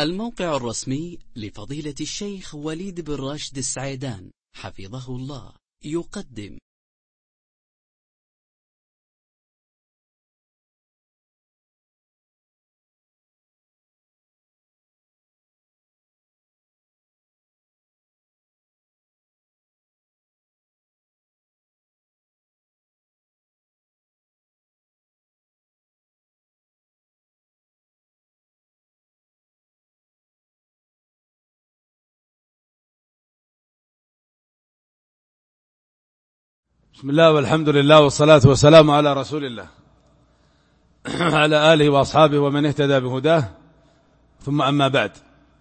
الموقع الرسمي لفضيلة الشيخ وليد بن راشد السعيدان حفظه الله يقدم بسم الله والحمد لله والصلاة والسلام على رسول الله على آله وأصحابه ومن اهتدى بهداه، ثم أما بعد.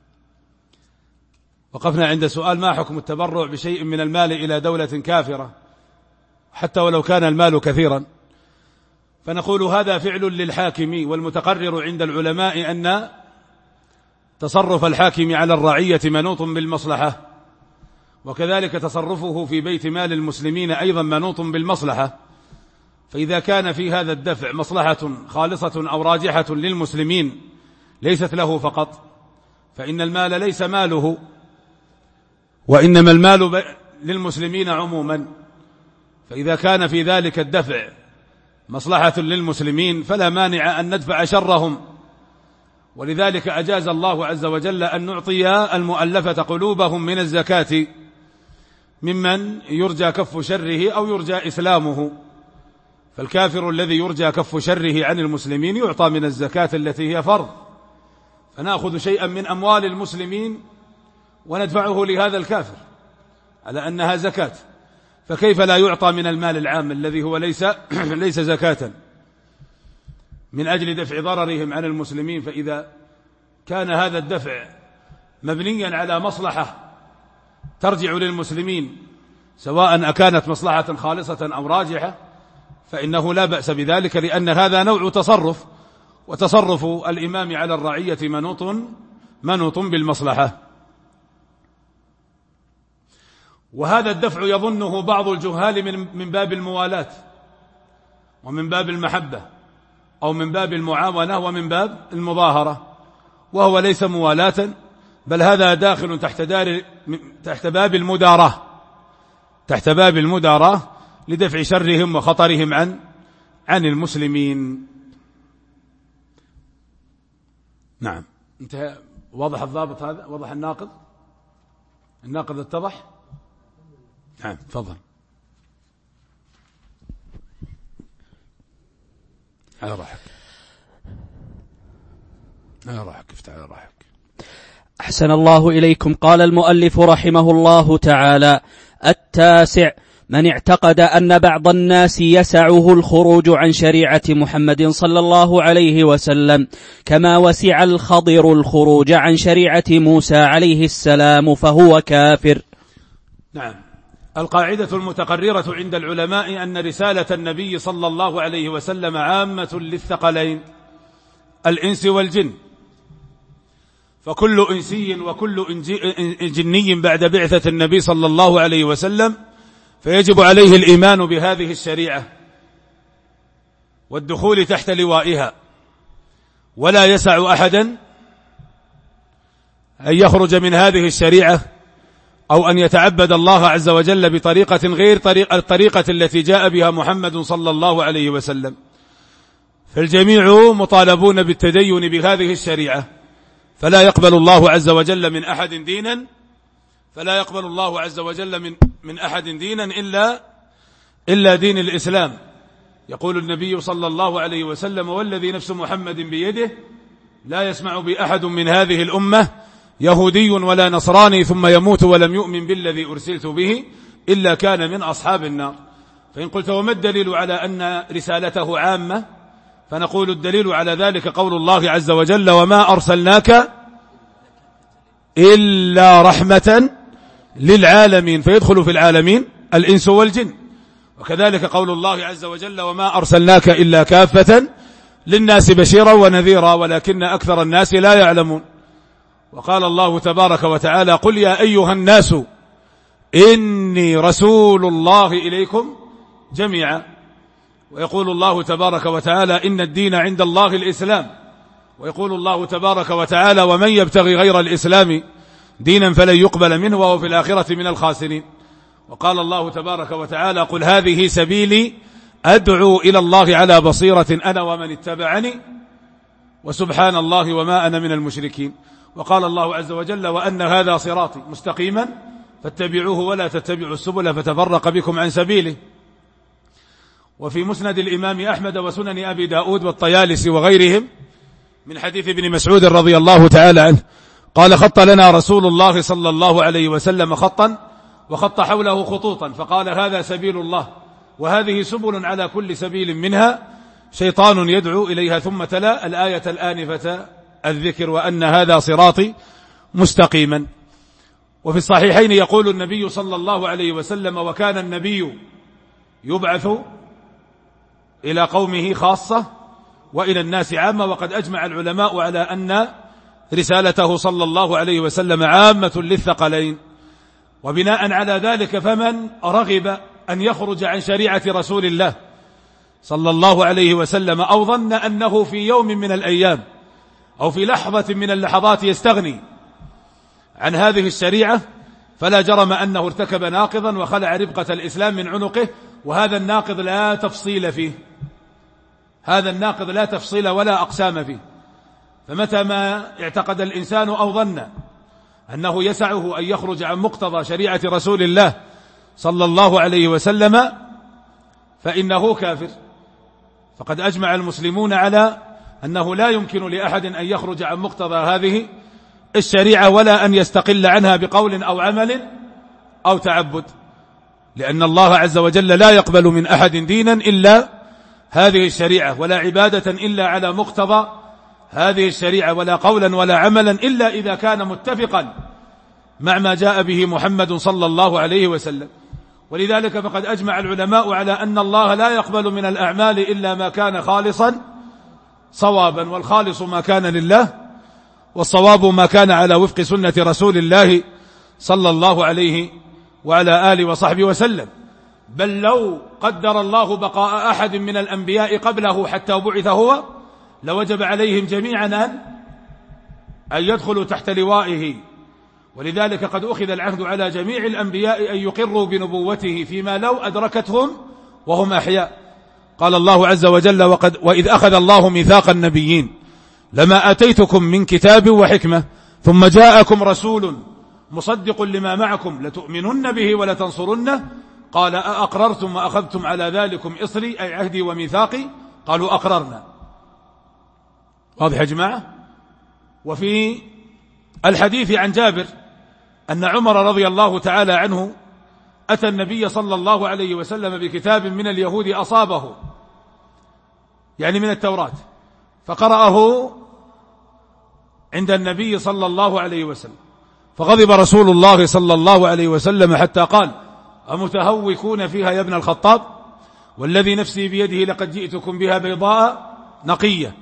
وقفنا عند سؤال: ما حكم التبرع بشيء من المال إلى دولة كافرة حتى ولو كان المال كثيرا؟ فنقول هذا فعل للحاكم، والمتقرر عند العلماء أن تصرف الحاكم على الرعية منوط بالمصلحة، وكذلك تصرفه في بيت مال المسلمين أيضا منوط بالمصلحة. فإذا كان في هذا الدفع مصلحة خالصة أو راجحة للمسلمين ليست له فقط، فإن المال ليس ماله، وإنما المال للمسلمين عموما. فإذا كان في ذلك الدفع مصلحة للمسلمين فلا مانع أن ندفع شرهم، ولذلك أجاز الله عز وجل أن نعطي المؤلفة قلوبهم من الزكاة ممن يرجى كف شره أو يرجى إسلامه. فالكافر الذي يرجى كف شره عن المسلمين يعطى من الزكاة التي هي فرض، فنأخذ شيئا من أموال المسلمين وندفعه لهذا الكافر على أنها زكاة، فكيف لا يعطى من المال العام الذي هو ليس زكاة من أجل دفع ضررهم عن المسلمين؟ فإذا كان هذا الدفع مبنيا على مصلحة ترجع للمسلمين سواء أكانت مصلحة خالصة أو راجحة فإنه لا بأس بذلك، لأن هذا نوع تصرف، وتصرف الإمام على الرعية منوط بالمصلحة. وهذا الدفع يظنه بعض الجهال من باب الموالاة ومن باب المحبة أو من باب المعاونة ومن باب المظاهرة، وهو ليس موالاة، بل هذا داخل تحت باب المداراة لدفع شرهم وخطرهم عن المسلمين. نعم، انتهى. واضح الضابط هذا؟ واضح الناقض اتضح؟ نعم، تفضل. على راحك افتح على راحك. أحسن الله إليكم. قال المؤلف رحمه الله تعالى: 9، من اعتقد أن بعض الناس يسعه الخروج عن شريعة محمد صلى الله عليه وسلم كما وسع الخضر الخروج عن شريعة موسى عليه السلام فهو كافر. نعم، القاعدة المتقررة عند العلماء أن رسالة النبي صلى الله عليه وسلم عامة للثقلين الإنس والجن، فكل إنسي وكل جني بعد بعثة النبي صلى الله عليه وسلم فيجب عليه الإيمان بهذه الشريعة والدخول تحت لوائها، ولا يسع أحدا أن يخرج من هذه الشريعة أو أن يتعبد الله عز وجل بطريقة غير الطريقة التي جاء بها محمد صلى الله عليه وسلم. فالجميع مطالبون بالتدين بهذه الشريعة، فلا يقبل الله عز وجل من أحد دينا إلا دين الإسلام. يقول النبي صلى الله عليه وسلم: والذي نفس محمد بيده لا يسمع بأحد من هذه الأمة يهودي ولا نصراني ثم يموت ولم يؤمن بالذي أرسلت به إلا كان من أصحاب النار. فإن قلت وما الدليل على أن رسالته عامة؟ فنقول الدليل على ذلك قول الله عز وجل: وما أرسلناك إلا رحمة للعالمين، فيدخل في العالمين الإنس والجن. وكذلك قول الله عز وجل: وما أرسلناك إلا كافة للناس بشيرا ونذيرا ولكن أكثر الناس لا يعلمون. وقال الله تبارك وتعالى: قل يا أيها الناس إني رسول الله إليكم جميعا. ويقول الله تبارك وتعالى: إن الدين عند الله الإسلام. ويقول الله تبارك وتعالى: ومن يبتغي غير الإسلام دينا فلن يقبل منه وهو في الآخرة من الخاسرين. وقال الله تبارك وتعالى: قل هذه سبيلي أدعو إلى الله على بصيرة أنا ومن اتبعني وسبحان الله وما أنا من المشركين. وقال الله عز وجل: وأن هذا صراطي مستقيما فاتبعوه ولا تتبعوا السبل فتفرق بكم عن سبيله. وفي مسند الإمام أحمد وسنن أبي داود والطيالسي وغيرهم من حديث ابن مسعود رضي الله تعالى عنه قال: خط لنا رسول الله صلى الله عليه وسلم خطا وخط حوله خطوطا فقال: هذا سبيل الله وهذه سبل على كل سبيل منها شيطان يدعو إليها، ثم تلا الآية الآنفة الذكر: وأن هذا صراطي مستقيما. وفي الصحيحين يقول النبي صلى الله عليه وسلم: وكان النبي يبعث إلى قومه خاصة وإلى الناس عامة. وقد أجمع العلماء على أن رسالته صلى الله عليه وسلم عامة للثقلين. وبناء على ذلك فمن رغب أن يخرج عن شريعة رسول الله صلى الله عليه وسلم أو ظن أنه في يوم من الأيام أو في لحظة من اللحظات يستغني عن هذه الشريعة فلا جرم أنه ارتكب ناقضا وخلع ربقة الإسلام من عنقه. وهذا الناقض لا تفصيل فيه، هذا الناقض لا تفصيل ولا أقسام فيه. فمتى ما اعتقد الإنسان أو ظن أنه يسعه أن يخرج عن مقتضى شريعة رسول الله صلى الله عليه وسلم فإنه كافر. فقد أجمع المسلمون على أنه لا يمكن لأحد أن يخرج عن مقتضى هذه الشريعة ولا أن يستقل عنها بقول أو عمل أو تعبد، لأن الله عز وجل لا يقبل من أحد دينا إلا هذه الشريعة، ولا عبادة إلا على مقتضى هذه الشريعة، ولا قولا ولا عملا إلا إذا كان متفقا مع ما جاء به محمد صلى الله عليه وسلم. ولذلك فقد أجمع العلماء على أن الله لا يقبل من الأعمال إلا ما كان خالصا صوابا، والخالص ما كان لله، والصواب ما كان على وفق سنة رسول الله صلى الله عليه وعلى آله وصحبه وسلم. بل لو قدر الله بقاء أحد من الأنبياء قبله حتى بعث هو لوجب عليهم جميعا أن يدخلوا تحت لوائه. ولذلك قد أخذ العهد على جميع الأنبياء أن يقروا بنبوته فيما لو أدركتهم وهم أحياء. قال الله عز وجل: وإذ أخذ الله ميثاق النبيين لما آتيتكم من كتاب وحكمة ثم جاءكم رسول مصدق لما معكم لتؤمنن به ولتنصرنه قال أأقررتم وأخذتم على ذلكم إصري أي عهدي وميثاقي قالوا أقررنا. واضح يا جماعة؟ وفي الحديث عن جابر أن عمر رضي الله تعالى عنه أتى النبي صلى الله عليه وسلم بكتاب من اليهود أصابه، يعني من التوراة، فقرأه عند النبي صلى الله عليه وسلم، فغضب رسول الله صلى الله عليه وسلم حتى قال: أمتهوكون فيها يا ابن الخطاب؟ والذي نفسي بيده لقد جئتكم بها بيضاء نقية،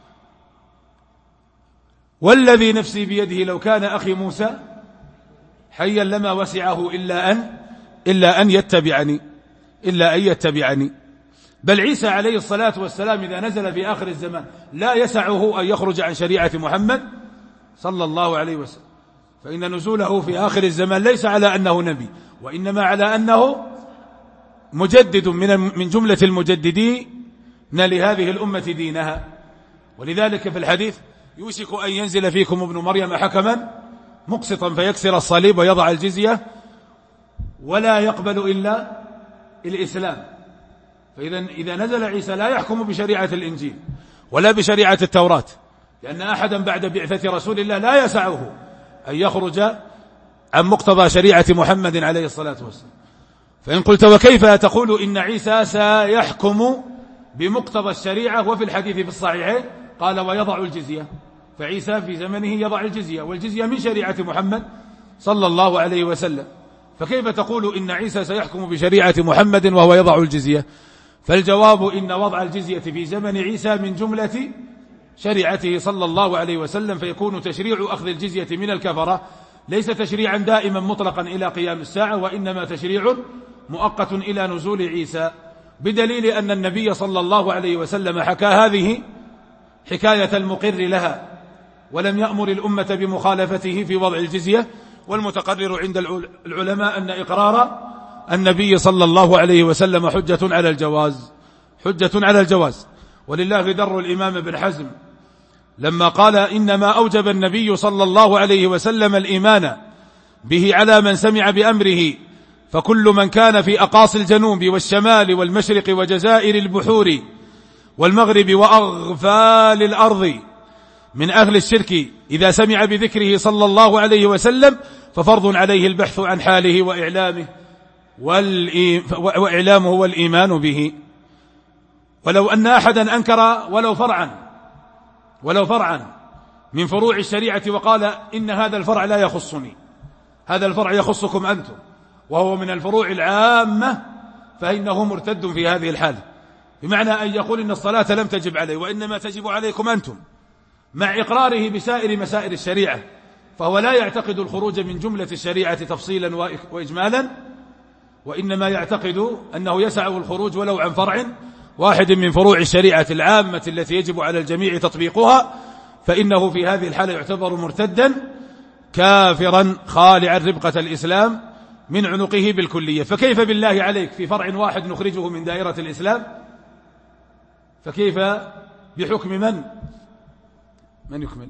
والذي نفسي بيده لو كان أخي موسى حيا لما وسعه إلا أن يتبعني. بل عيسى عليه الصلاة والسلام إذا نزل في آخر الزمان لا يسعه أن يخرج عن شريعة محمد صلى الله عليه وسلم، فإن نزوله في آخر الزمان ليس على أنه نبي، وإنما على أنه مجدد من جملة المجددين لهذه الأمة دينها. ولذلك في الحديث: يوشك أن ينزل فيكم ابن مريم حكما مقسطا فيكسر الصليب ويضع الجزية ولا يقبل إلا الإسلام. فإذا نزل عيسى لا يحكم بشريعة الإنجيل ولا بشريعة التوراة، لأن أحدا بعد بعثة رسول الله لا يسعه أن يخرج عن مقتضى شريعة محمد عليه الصلاة والسلام. فإن قلت: وكيف تقول إن عيسى سيحكم بمقتضى الشريعة وفي الحديث في الصحيحين قال: ويضع الجزية، فعيسى في زمنه يضع الجزية، والجزية من شريعة محمد صلى الله عليه وسلم، فكيف تقول إن عيسى سيحكم بشريعة محمد وهو يضع الجزية؟ فالجواب: إن وضع الجزية في زمن عيسى من جملة شريعته صلى الله عليه وسلم، فيكون تشريع أخذ الجزية من الكفرة ليس تشريعا دائما مطلقا إلى قيام الساعة، وإنما تشريع مؤقت إلى نزول عيسى، بدليل أن النبي صلى الله عليه وسلم حكى هذه حكاية المقر لها، ولم يأمر الأمة بمخالفته في وضع الجزية. والمتقرر عند العلماء أن إقرار النبي صلى الله عليه وسلم حجة على الجواز. ولله در الإمام ابن حزم لما قال: إنما أوجب النبي صلى الله عليه وسلم الإيمان به على من سمع بأمره، فكل من كان في أقاصي الجنوب والشمال والمشرق وجزائر البحور والمغرب وأغفال الأرض من أهل الشرك إذا سمع بذكره صلى الله عليه وسلم ففرض عليه البحث عن حاله وإعلامه والإيمان به. ولو أن أحدا أنكر ولو فرعا من فروع الشريعة وقال: إن هذا الفرع لا يخصني، هذا الفرع يخصكم أنتم، وهو من الفروع العامة، فإنه مرتد في هذه الحالة، بمعنى أن يقول إن الصلاة لم تجب عليه وإنما تجب عليكم أنتم، مع إقراره بسائر مسائل الشريعة، فهو لا يعتقد الخروج من جملة الشريعة تفصيلا وإجمالا، وإنما يعتقد أنه يسع الخروج ولو عن فرع واحد من فروع الشريعة العامة التي يجب على الجميع تطبيقها، فإنه في هذه الحالة يعتبر مرتدا كافرا خالعا ربقة الإسلام من عنقه بالكلية. فكيف بالله عليك في فرع واحد نخرجه من دائرة الإسلام؟ فكيف بحكم من يكمل؟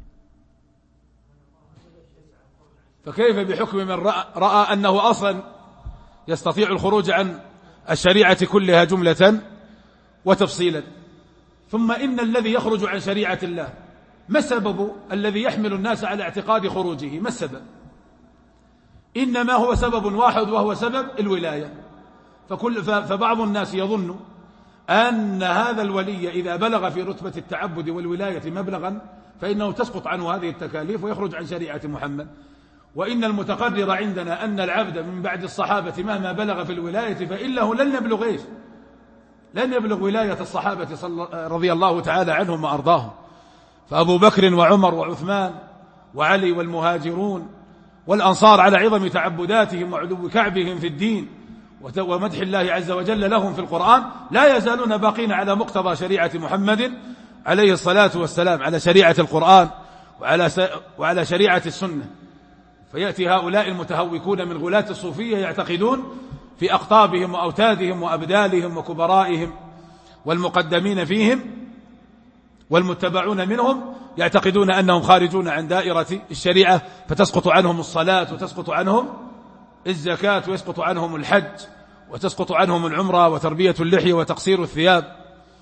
فكيف بحكم من رأى أنه أصلا يستطيع الخروج عن الشريعة كلها جملة وتفصيلا؟ ثم إن الذي يخرج عن شريعة الله ما السبب الذي يحمل الناس على اعتقاد خروجه؟ ما السبب؟ إنما هو سبب واحد، وهو سبب الولاية. فبعض الناس يظن أن هذا الولي إذا بلغ في رتبة التعبد والولاية مبلغا فإنه تسقط عنه هذه التكاليف ويخرج عن شريعة محمد. وإن المتقرر عندنا أن العبد من بعد الصحابة مهما بلغ في الولاية فإنه لن يبلغ ولاية الصحابة رضي الله تعالى عنهم وأرضاهم. فأبو بكر وعمر وعثمان وعلي والمهاجرون والأنصار على عظم تعبداتهم وعلو كعبهم في الدين ومدح الله عز وجل لهم في القرآن لا يزالون باقين على مقتضى شريعة محمد عليه الصلاة والسلام، على شريعة القرآن وعلى شريعة السنة. فيأتي هؤلاء المتهوكون من غلاة الصوفية يعتقدون في أقطابهم وأوتادهم وأبدالهم وكبرائهم والمقدمين فيهم والمتبعون منهم، يعتقدون أنهم خارجون عن دائرة الشريعة، فتسقط عنهم الصلاة وتسقط عنهم الزكاة ويسقط عنهم الحج وتسقط عنهم العمرة وتربية اللحية وتقصير الثياب.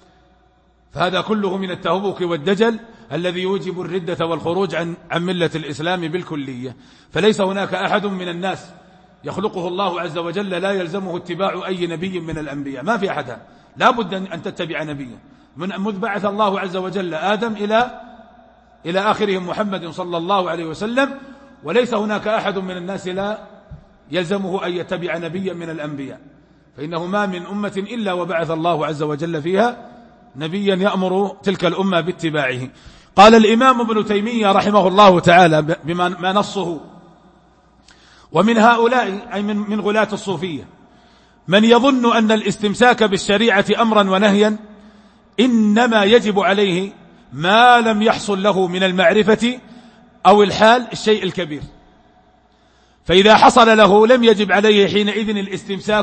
فهذا كله من التهوك والدجل الذي يوجب الردة والخروج عن ملة الإسلام بالكلية. فليس هناك أحد من الناس يخلقه الله عز وجل لا يلزمه اتباع أي نبي من الأنبياء، ما في أحد لا بد أن تتبع نبيا منذ بعث الله عز وجل آدم إلى آخرهم محمد صلى الله عليه وسلم، وليس هناك أحد من الناس لا يلزمه أن يتبع نبيا من الأنبياء، فإنه ما من أمة إلا وبعث الله عز وجل فيها نبيا يأمر تلك الأمة باتباعه. قال الإمام ابن تيمية رحمه الله تعالى بما نصه: ومن هؤلاء أي من غلاة الصوفية من يظن أن الاستمساك بالشريعة أمرا ونهيا إنما يجب عليه ما لم يحصل له من المعرفة أو الحال الشيء الكبير، فإذا حصل له لم يجب عليه حينئذ الاستمساك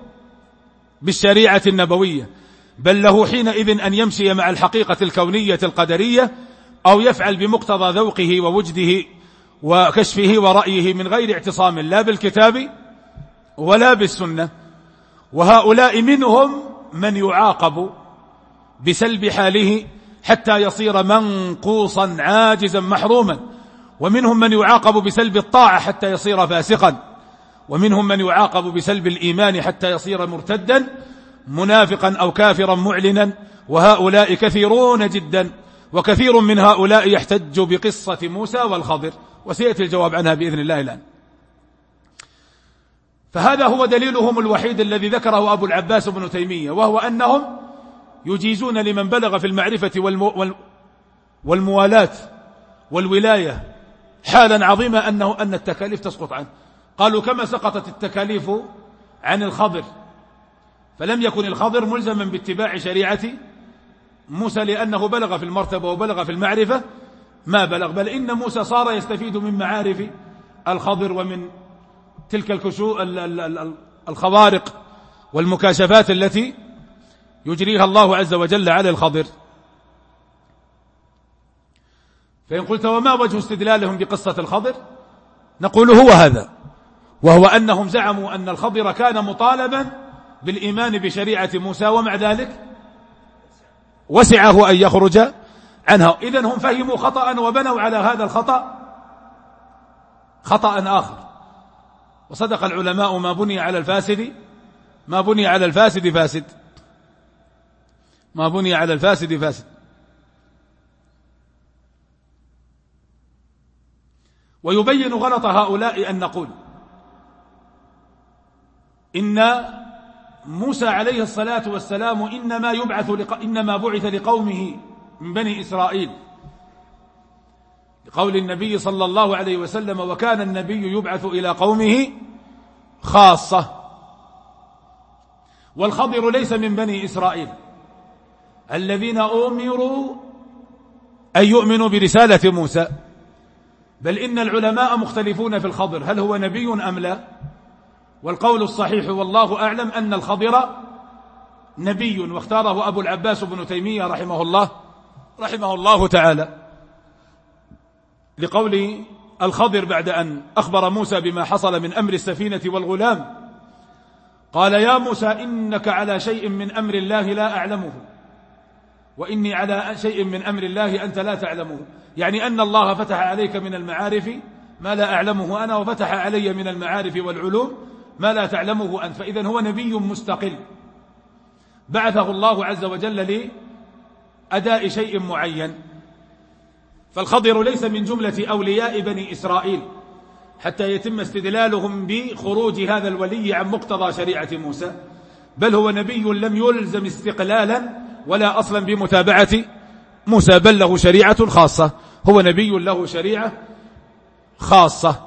بالشريعة النبوية، بل له حينئذ أن يمشي مع الحقيقة الكونية القدرية أو يفعل بمقتضى ذوقه ووجده وكشفه ورأيه من غير اعتصام لا بالكتاب ولا بالسنة. وهؤلاء منهم من يعاقب بسلب حاله حتى يصير منقوصا عاجزا محروما، ومنهم من يعاقب بسلب الطاعة حتى يصير فاسقا، ومنهم من يعاقب بسلب الإيمان حتى يصير مرتدا منافقا أو كافرا معلنا، وهؤلاء كثيرون جدا، وكثير من هؤلاء يحتج بقصة موسى والخضر، وسيأتي الجواب عنها بإذن الله الآن. فهذا هو دليلهم الوحيد الذي ذكره أبو العباس بن تيمية، وهو أنهم يجيزون لمن بلغ في المعرفة والموالاة والولاية حالا عظيمة أن التكاليف تسقط عنه. قالوا كما سقطت التكاليف عن الخضر، فلم يكن الخضر ملزما باتباع شريعة موسى لأنه بلغ في المرتبة وبلغ في المعرفة ما بلغ، بل إن موسى صار يستفيد من معارف الخضر ومن تلك الخوارق والمكاشفات التي يجريها الله عز وجل على الخضر. فإن قلت وما وجه استدلالهم بقصة الخضر؟ نقول هو هذا، وهو أنهم زعموا أن الخضر كان مطالبا بالإيمان بشريعة موسى، ومع ذلك وسعه أن يخرج عنها. إذن هم فهموا خطأ وبنوا على هذا الخطأ خطأ آخر. وصدق العلماء: ما بني على الفاسد فاسد، ما بني على الفاسد فاسد. ويبين غلط هؤلاء أن نقول إن موسى عليه الصلاة والسلام إنما بعث لقومه من بني إسرائيل، لقول النبي صلى الله عليه وسلم: وكان النبي يبعث إلى قومه خاصة. والخضر ليس من بني إسرائيل الذين أمروا أن يؤمنوا برسالة موسى، بل إن العلماء مختلفون في الخضر هل هو نبي أم لا. والقول الصحيح والله أعلم أن الخضر نبي، واختاره أبو العباس بن تيمية رحمه الله تعالى، لقول الخضر بعد أن أخبر موسى بما حصل من أمر السفينة والغلام قال: يا موسى إنك على شيء من أمر الله لا أعلمه، وإني على شيء من أمر الله أنت لا تعلمه. يعني أن الله فتح عليك من المعارف ما لا أعلمه أنا، وفتح علي من المعارف والعلوم ما لا تعلمه أنت. فإذن هو نبي مستقل بعثه الله عز وجل لأداء شيء معين. فالخضر ليس من جملة أولياء بني إسرائيل حتى يتم استدلالهم بخروج هذا الولي عن مقتضى شريعة موسى، بل هو نبي لم يلزم استقلالا ولا أصلا بمتابعة موسى، بل له شريعة خاصة، هو نبي له شريعة خاصة.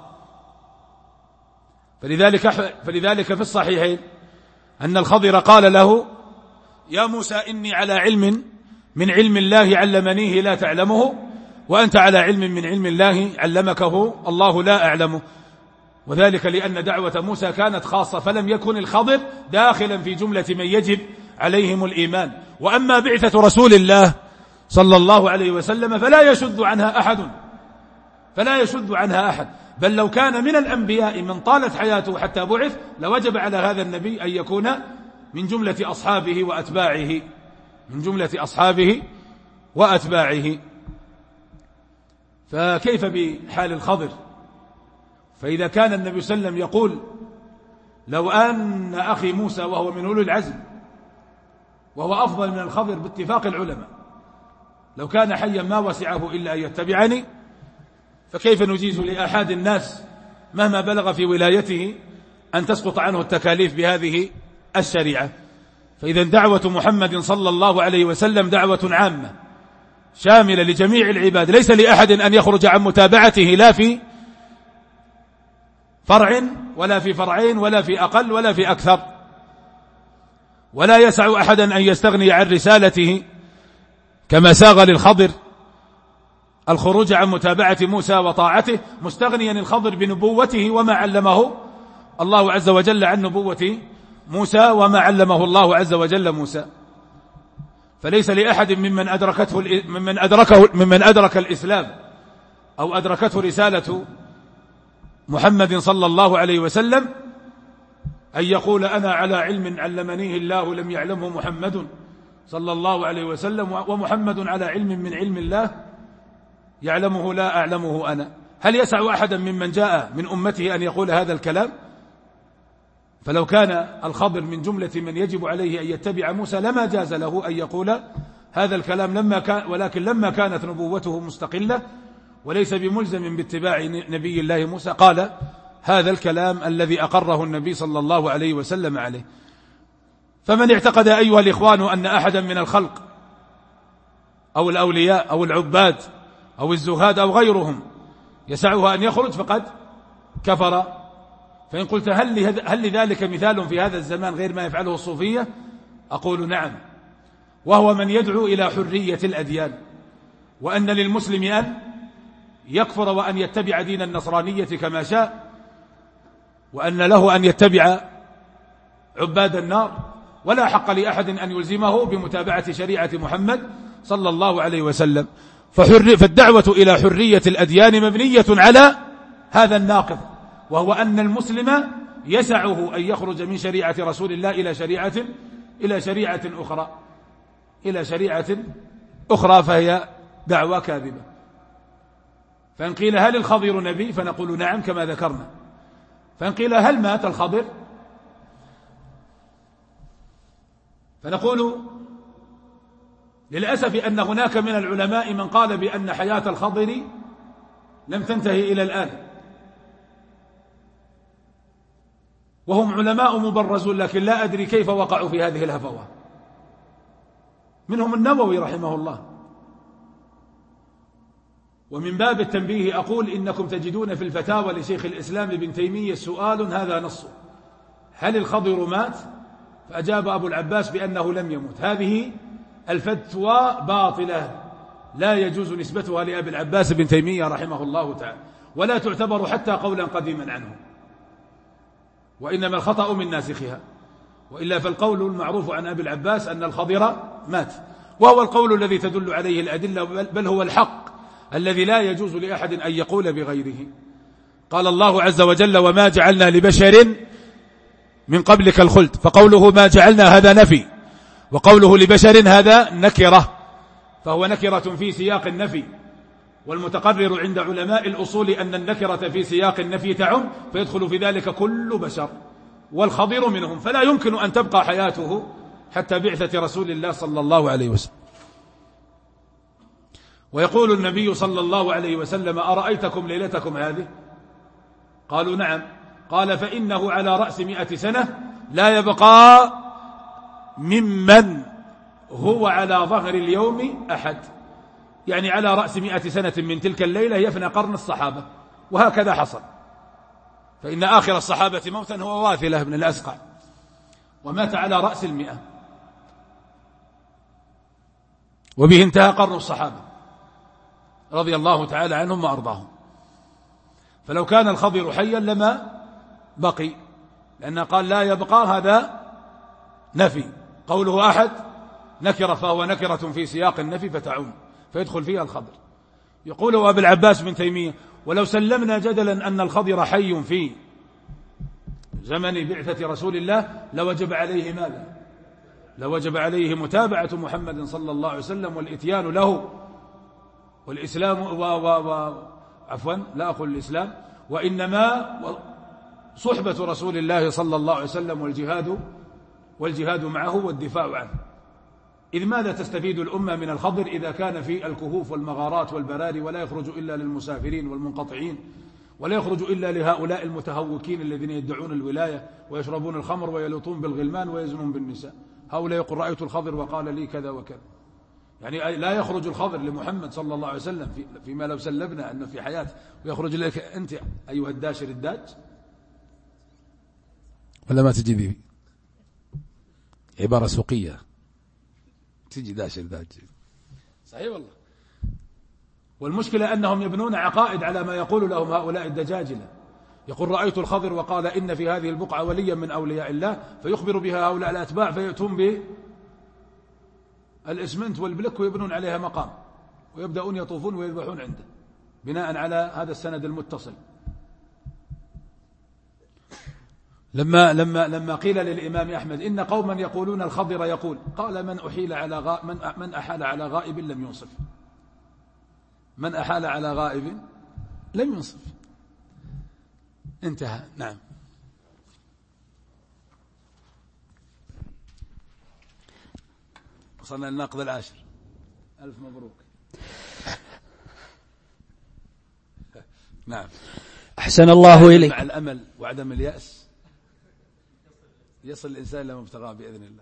فلذلك في الصحيحين أن الخضر قال له: يا موسى إني على علم من علم الله علمنيه لا تعلمه، وأنت على علم من علم الله علمكه الله لا أعلمه. وذلك لأن دعوة موسى كانت خاصة، فلم يكن الخضر داخلا في جملة من يجب عليهم الإيمان. وأما بعثة رسول الله صلى الله عليه وسلم فلا يشد عنها أحد، بل لو كان من الأنبياء من طالت حياته حتى بعث لوجب على هذا النبي أن يكون من جملة أصحابه وأتباعه. فكيف بحال الخضر؟ فإذا كان النبي صلى الله عليه وسلم يقول: لو أن أخي موسى وهو من أولي العزم وهو أفضل من الخضر باتفاق العلماء، لو كان حيا ما وسعه إلا أن يتبعني، فكيف نجيز لأحد الناس مهما بلغ في ولايته أن تسقط عنه التكاليف بهذه الشريعة؟ فإذا دعوة محمد صلى الله عليه وسلم دعوة عامة شاملة لجميع العباد، ليس لأحد أن يخرج عن متابعته لا في فرع ولا في فرعين ولا في أقل ولا في أكثر، ولا يسع أحدا أن يستغني عن رسالته كما ساغ للخضر الخروج عن متابعة موسى وطاعته، مستغنيا الخضر بنبوته وما علمه الله عز وجل عن نبوة موسى وما علمه الله عز وجل موسى. فليس لأحد ممن أدرك الإسلام أو أدركته رسالة محمد صلى الله عليه وسلم أن يقول: أنا على علم علمنيه الله لم يعلمه محمد صلى الله عليه وسلم، ومحمد على علم من علم الله يعلمه لا أعلمه أنا. هل يسع أحدا ممن جاء من أمته أن يقول هذا الكلام؟ فلو كان الخضر من جملة من يجب عليه أن يتبع موسى لما جاز له أن يقول هذا الكلام، ولكن لما كانت نبوته مستقلة وليس بملزم باتباع نبي الله موسى قال هذا الكلام الذي أقره النبي صلى الله عليه وسلم عليه. فمن اعتقد أيها الإخوان أن أحدا من الخلق أو الأولياء أو العباد أو الزهاد أو غيرهم يسعها أن يخرج فقد كفر. فإن قلت هل لذلك مثال في هذا الزمان غير ما يفعله الصوفية؟ أقول نعم، وهو من يدعو إلى حرية الأديان، وأن للمسلم أن يكفر وأن يتبع دين النصرانية كما شاء، وأن له أن يتبع عباد النار، ولا حق لأحد أن يلزمه بمتابعة شريعة محمد صلى الله عليه وسلم. فالدعوة إلى حرية الأديان مبنية على هذا الناقض، وهو أن المسلم يسعه أن يخرج من شريعة رسول الله إلى شريعة أخرى، فهي دعوة كاذبة. فإن قيل هل الخضر نبي؟ فنقول نعم كما ذكرنا. فإن قيل هل مات الخضر؟ فنقول للأسف أن هناك من العلماء من قال بأن حياة الخضر لم تنتهي إلى الآن، وهم علماء مبرزون، لكن لا أدري كيف وقعوا في هذه الهفوة. منهم النووي رحمه الله. ومن باب التنبيه أقول إنكم تجدون في الفتاوى لشيخ الإسلام ابن تيمية سؤال هذا نص: هل الخضر مات؟ فأجاب أبو العباس بأنه لم يمت. هذه الفتوى باطلة، لا يجوز نسبتها لأبي العباس ابن تيمية رحمه الله تعالى، ولا تعتبر حتى قولا قديما عنه، وإنما الخطأ من ناسخها. وإلا فالقول المعروف عن أبي العباس أن الخضر مات، وهو القول الذي تدل عليه الأدلة، بل هو الحق الذي لا يجوز لأحد أن يقول بغيره. قال الله عز وجل: وما جعلنا لبشر من قبلك الخلد، فقوله ما جعلنا هذا نفي، وقوله لبشر هذا نكرة، فهو نكرة في سياق النفي. والمتقرر عند علماء الأصول أن النكرة في سياق النفي تعم، فيدخل في ذلك كل بشر، والخضر منهم، فلا يمكن أن تبقى حياته حتى بعثة رسول الله صلى الله عليه وسلم. ويقول النبي صلى الله عليه وسلم: أرأيتكم ليلتكم هذه؟ قالوا: نعم. قال: فإنه على رأس 100 سنة لا يبقى ممن هو على ظهر اليوم أحد، يعني على رأس 100 سنة من تلك الليلة يفنى قرن الصحابة. وهكذا حصل، فإن آخر الصحابة موتا هو واثلة بن الأسقع، ومات على رأس 100، وبه انتهى قرن الصحابة رضي الله تعالى عنهم وأرضاهم. فلو كان الخضر حيا لما بقي، لأنه قال لا يبقى، هذا نفي. قوله أحد نكرة، فهو نكرة في سياق النفي فتعم، فيدخل فيها الخضر. يقول أبو العباس بن تيمية: ولو سلمنا جدلا أن الخضر حي في زمن بعثة رسول الله لوجب عليه ماذا؟ لوجب عليه متابعة محمد صلى الله عليه وسلم والإتيان له، والإسلام عفوا لا أقول الإسلام، وإنما صحبة رسول الله صلى الله عليه وسلم والجهاد معه والدفاع عنه. إذ ماذا تستفيد الأمة من الخضر إذا كان في الكهوف والمغارات والبراري، ولا يخرج إلا للمسافرين والمنقطعين، ولا يخرج إلا لهؤلاء المتهوكين الذين يدعون الولاية ويشربون الخمر ويلوطون بالغلمان ويزنون بالنساء. هؤلاء يقول رأيت الخضر وقال لي كذا وكذا. يعني لا يخرج الخضر لمحمد صلى الله عليه وسلم فيما لو سلبنا أنه في حياته، ويخرج لك أنت أيها الداشر الداج، ولا ما تجي ذي عبارة سوقية، تجي داشر داج، صحيح والله. والمشكلة أنهم يبنون عقائد على ما يقول لهم هؤلاء الدجاجلة. يقول رأيت الخضر وقال إن في هذه البقعة وليا من أولياء الله، فيخبر بها هؤلاء الأتباع، فيأتون بالإسمنت والبلك ويبنون عليها مقام، ويبدأون يطوفون ويذبحون عنده بناء على هذا السند المتصل. لما قيل للإمام أحمد إن قوما يقولون الخضر يقول، قال من أحال على غائب لم ينصف، من أحال على غائب لم ينصف. انتهى. نعم. وصلنا للناقض العاشر. ألف مبروك. نعم. أحسن الله إليك. مع الأمل وعدم اليأس يصل الإنسان إلى مبتغاه بإذن الله.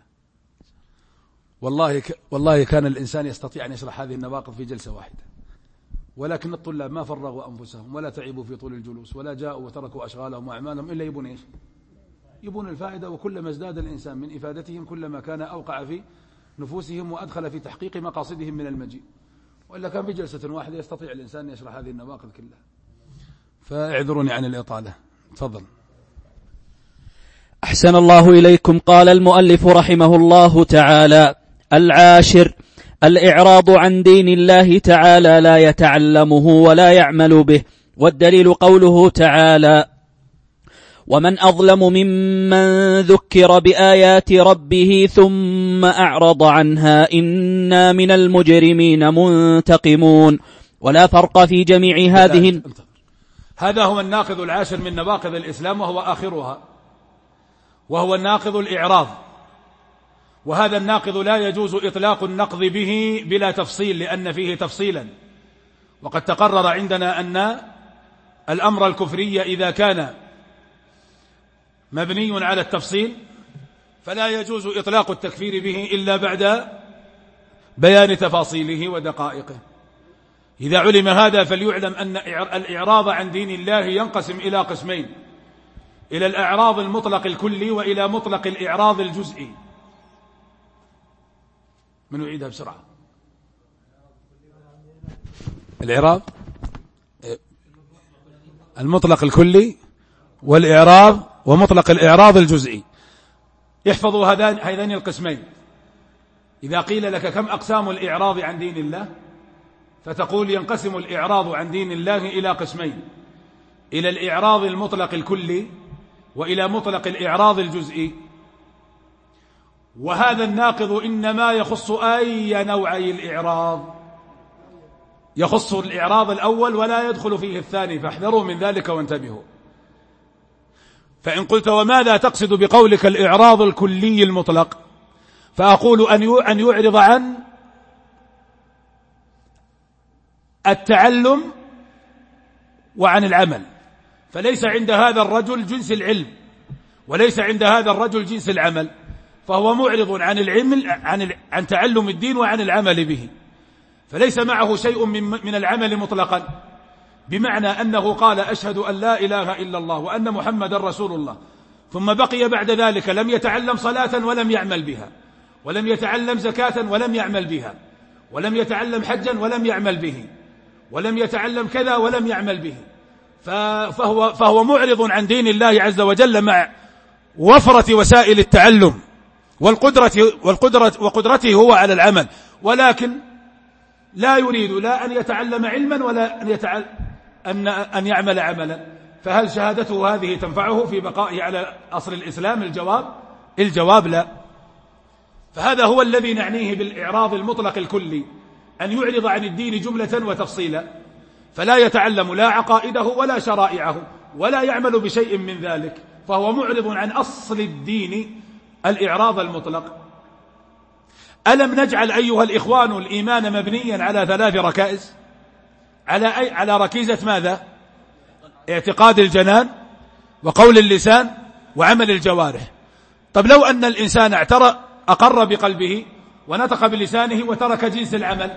والله كان الإنسان يستطيع أن يشرح هذه النواقض في جلسة واحدة، ولكن الطلاب ما فرغوا أنفسهم ولا تعبوا في طول الجلوس، ولا جاءوا وتركوا أشغالهم وأعمالهم إلا يبون إيش؟ يبون الفائدة. وكلما ازداد الإنسان من إفادتهم كلما كان أوقع في نفوسهم وأدخل في تحقيق مقاصدهم من المجيء، وإلا كان في جلسة واحدة يستطيع الإنسان أن يشرح هذه النواقض كلها. فاعذروني عن الإطالة. تفضل. أحسن الله إليكم. قال المؤلف رحمه الله تعالى: العاشر الإعراض عن دين الله تعالى لا يتعلمه ولا يعمل به. والدليل قوله تعالى: ومن أظلم ممن ذكر بآيات ربه ثم أعرض عنها إنا من المجرمين منتقمون. ولا فرق في جميع هذه. هذا هو الناقض العاشر من نواقض الإسلام، وهو آخرها، وهو الناقض الإعراض. وهذا الناقض لا يجوز إطلاق النقض به بلا تفصيل، لأن فيه تفصيلا. وقد تقرر عندنا أن الأمر الكفري إذا كان مبني على التفصيل فلا يجوز إطلاق التكفير به إلا بعد بيان تفاصيله ودقائقه. إذا علم هذا فليعلم أن الإعراض عن دين الله ينقسم إلى قسمين: إلى الإعراض المطلق الكلي وإلى مطلق الإعراض الجزئي. من يعيدها بسرعة؟ الإعراض المطلق الكلي والإعراض ومطلق الإعراض الجزئي. يحفظوا هذين القسمين. إذا قيل لك كم أقسام الإعراض عن دين الله، فتقول ينقسم الإعراض عن دين الله إلى قسمين: إلى الإعراض المطلق الكلي وإلى مطلق الإعراض الجزئي. وهذا الناقض إنما يخص أي نوعي الإعراض، يخص الإعراض الأول ولا يدخل فيه الثاني، فاحذروا من ذلك وانتبهوا. فإن قلت وماذا تقصد بقولك الإعراض الكلي المطلق، فأقول أن يعرض عن التعلم وعن العمل، فليس عند هذا الرجل جنس العلم وليس عند هذا الرجل جنس العمل، فهو معرض عن العلم عن تعلم الدين وعن العمل به، فليس معه شيء من العمل مطلقا، بمعنى أنه قال أشهد أن لا إله إلا الله وأن محمد رسول الله، ثم بقي بعد ذلك لم يتعلم صلاة ولم يعمل بها، ولم يتعلم زكاة ولم يعمل بها، ولم يتعلم حجا ولم يعمل به، ولم يتعلم كذا ولم يعمل به، فهو معرض عن دين الله عز وجل مع وفرة وسائل التعلم وقدرته هو على العمل، ولكن لا يريد لا أن يتعلم علما ولا أن يعمل عملا. فهل شهادته هذه تنفعه في بقائه على أصل الإسلام؟ الجواب لا. فهذا هو الذي نعنيه بالإعراض المطلق الكلي، أن يعرض عن الدين جملة وتفصيلا، فلا يتعلم لا عقائده ولا شرائعه ولا يعمل بشيء من ذلك، فهو معرض عن أصل الدين الإعراض المطلق. ألم نجعل أيها الإخوان الإيمان مبنيا على 3 ركائز؟ على ركيزة ماذا؟ اعتقاد الجنان وقول اللسان وعمل الجوارح. طب لو أن الإنسان أقر بقلبه ونطق بلسانه وترك جنس العمل،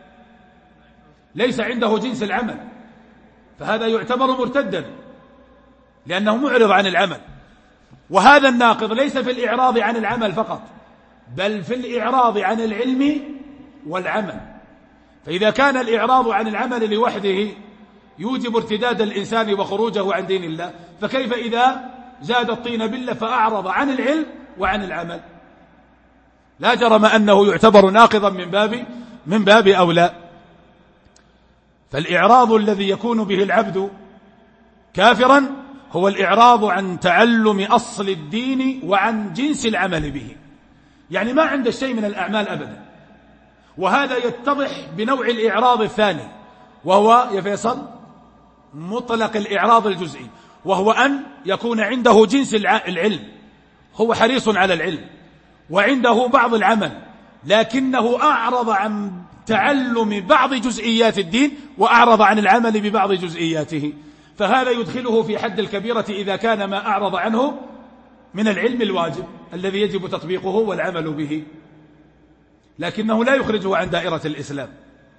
ليس عنده جنس العمل، فهذا يعتبر مرتدا لأنه معرض عن العمل. وهذا الناقض ليس في الإعراض عن العمل فقط، بل في الإعراض عن العلم والعمل. فإذا كان الإعراض عن العمل لوحده يوجب ارتداد الإنسان وخروجه عن دين الله، فكيف إذا زاد الطين بلة فأعرض عن العلم وعن العمل؟ لا جرم أنه يعتبر ناقضا من باب أولى. فالإعراض الذي يكون به العبد كافرا هو الإعراض عن تعلم أصل الدين وعن جنس العمل به، يعني ما عنده شيء من الأعمال أبدا. وهذا يتضح بنوع الإعراض الثاني، وهو يا فيصل مطلق الإعراض الجزئي، وهو أن يكون عنده جنس العلم، هو حريص على العلم وعنده بعض العمل، لكنه أعرض عن تعلم بعض جزئيات الدين وأعرض عن العمل ببعض جزئياته، فهذا يدخله في حد الكبيرة إذا كان ما أعرض عنه من العلم الواجب الذي يجب تطبيقه والعمل به، لكنه لا يخرجه عن دائرة الإسلام.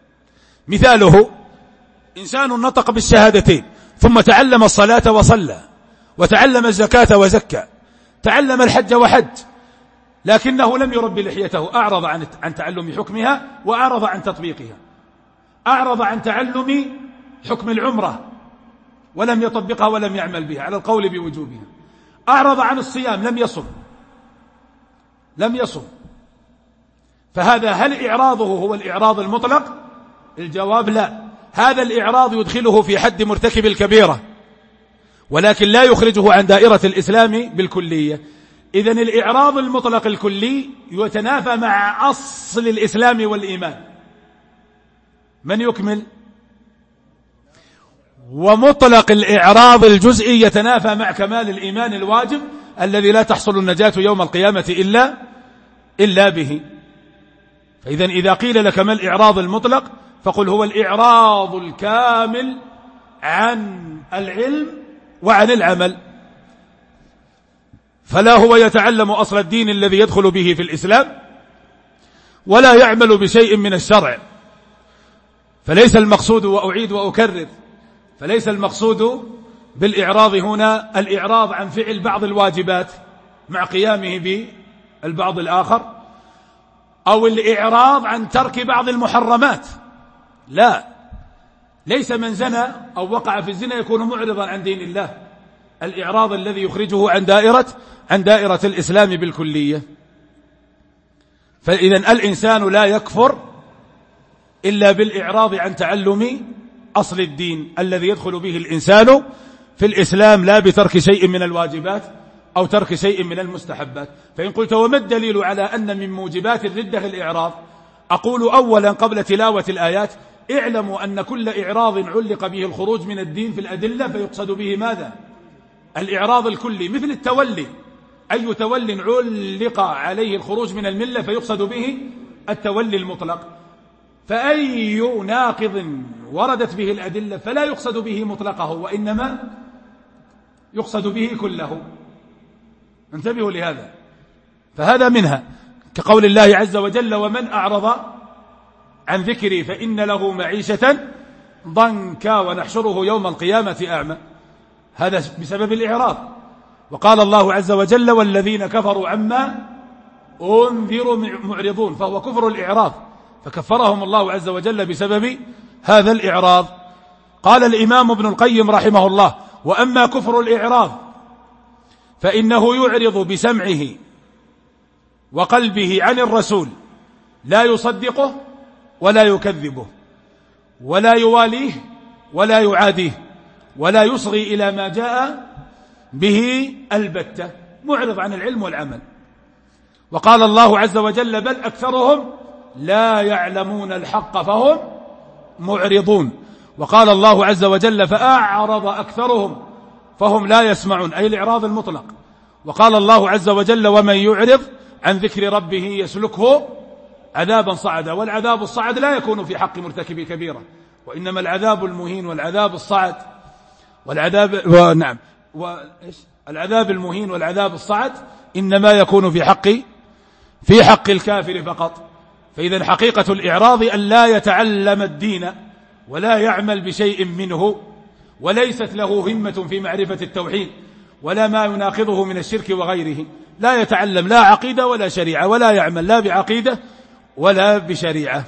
مثاله إنسان نطق بالشهادتين ثم تعلم الصلاة وصلى، وتعلم الزكاة وزكى، تعلم الحج وحج، لكنه لم يربي لحيته، أعرض عن تعلم حكمها وأعرض عن تطبيقها. أعرض عن تعلم حكم العمرة ولم يطبقها ولم يعمل بها على القول بوجوبها. أعرض عن الصيام، لم يصم. فهذا هل إعراضه هو الإعراض المطلق؟ الجواب لا، هذا الإعراض يدخله في حد مرتكب الكبيرة، ولكن لا يخرجه عن دائرة الإسلام بالكلية. إذن الإعراض المطلق الكلي يتنافى مع أصل الإسلام والإيمان. من يكمل؟ ومطلق الإعراض الجزئي يتنافى مع كمال الإيمان الواجب الذي لا تحصل النجاة يوم القيامة إلا به. فإذن إذا قيل لك ما الإعراض المطلق فقل هو الإعراض الكامل عن العلم وعن العمل. فلا هو يتعلم أصل الدين الذي يدخل به في الإسلام ولا يعمل بشيء من الشرع. فليس المقصود، وأعيد وأكرر، فليس المقصود بالإعراض هنا الإعراض عن فعل بعض الواجبات مع قيامه بالبعض الآخر، أو الإعراض عن ترك بعض المحرمات. لا، ليس من زنى أو وقع في الزنا يكون معرضا عن دين الله. الإعراض الذي يخرجه عن دائرة الإسلام بالكلية. فإذن الإنسان لا يكفر إلا بالإعراض عن تعلم أصل الدين الذي يدخل به الإنسان في الإسلام، لا بترك شيء من الواجبات أو ترك شيء من المستحبات. فإن قلت وما الدليل على أن من موجبات الردة الإعراض؟ أقول أولا قبل تلاوة الآيات: اعلموا أن كل إعراض علق به الخروج من الدين في الأدلة فيقصد به ماذا؟ الإعراض الكلي، مثل التولي. أي تول علق عليه الخروج من الملة فيقصد به التولي المطلق. فأي ناقض وردت به الأدلة فلا يقصد به مطلقه وإنما يقصد به كله. انتبهوا لهذا. فهذا منها، كقول الله عز وجل: ومن أعرض عن ذكري فإن له معيشة ضنكا ونحشره يوم القيامة أعمى. هذا بسبب الإعراض. وقال الله عز وجل: والذين كفروا عما أنذروا معرضون، فهو كفر الإعراض، فكفرهم الله عز وجل بسبب هذا الإعراض. قال الإمام ابن القيم رحمه الله: وأما كفر الإعراض فإنه يعرض بسمعه وقلبه عن الرسول، لا يصدقه ولا يكذبه ولا يواليه ولا يعاديه ولا يصغي إلى ما جاء به البتة، معرض عن العلم والعمل. وقال الله عز وجل: بل أكثرهم لا يعلمون الحق فهم معرضون. وقال الله عز وجل: فأعرض أكثرهم فهم لا يسمعون، أي الإعراض المطلق. وقال الله عز وجل: ومن يعرض عن ذكر ربه يسلكه عذابا صعدا. والعذاب الصعد لا يكون في حق مرتكب كبيرة، وإنما العذاب المهين والعذاب الصعد العذاب المهين والعذاب الصعد إنما يكون في حق الكافر فقط. فإذا حقيقة الإعراض أن لا يتعلم الدين ولا يعمل بشيء منه، وليست له همة في معرفة التوحيد ولا ما يناقضه من الشرك وغيره. لا يتعلم لا عقيدة ولا شريعة، ولا يعمل لا بعقيدة ولا بشريعة.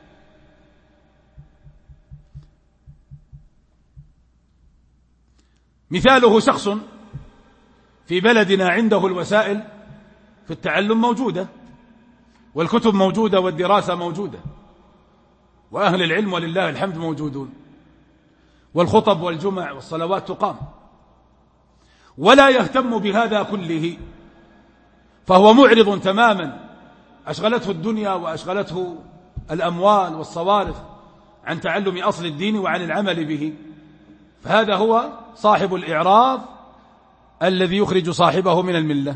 مثاله شخص في بلدنا عنده الوسائل في التعلم موجودة، والكتب موجودة، والدراسة موجودة، وأهل العلم ولله الحمد موجودون، والخطب والجمع والصلوات تقام، ولا يهتم بهذا كله، فهو معرض تماما، أشغلته الدنيا وأشغلته الأموال والصوارف عن تعلم أصل الدين وعن العمل به. فهذا هو صاحب الإعراض الذي يخرج صاحبه من الملة.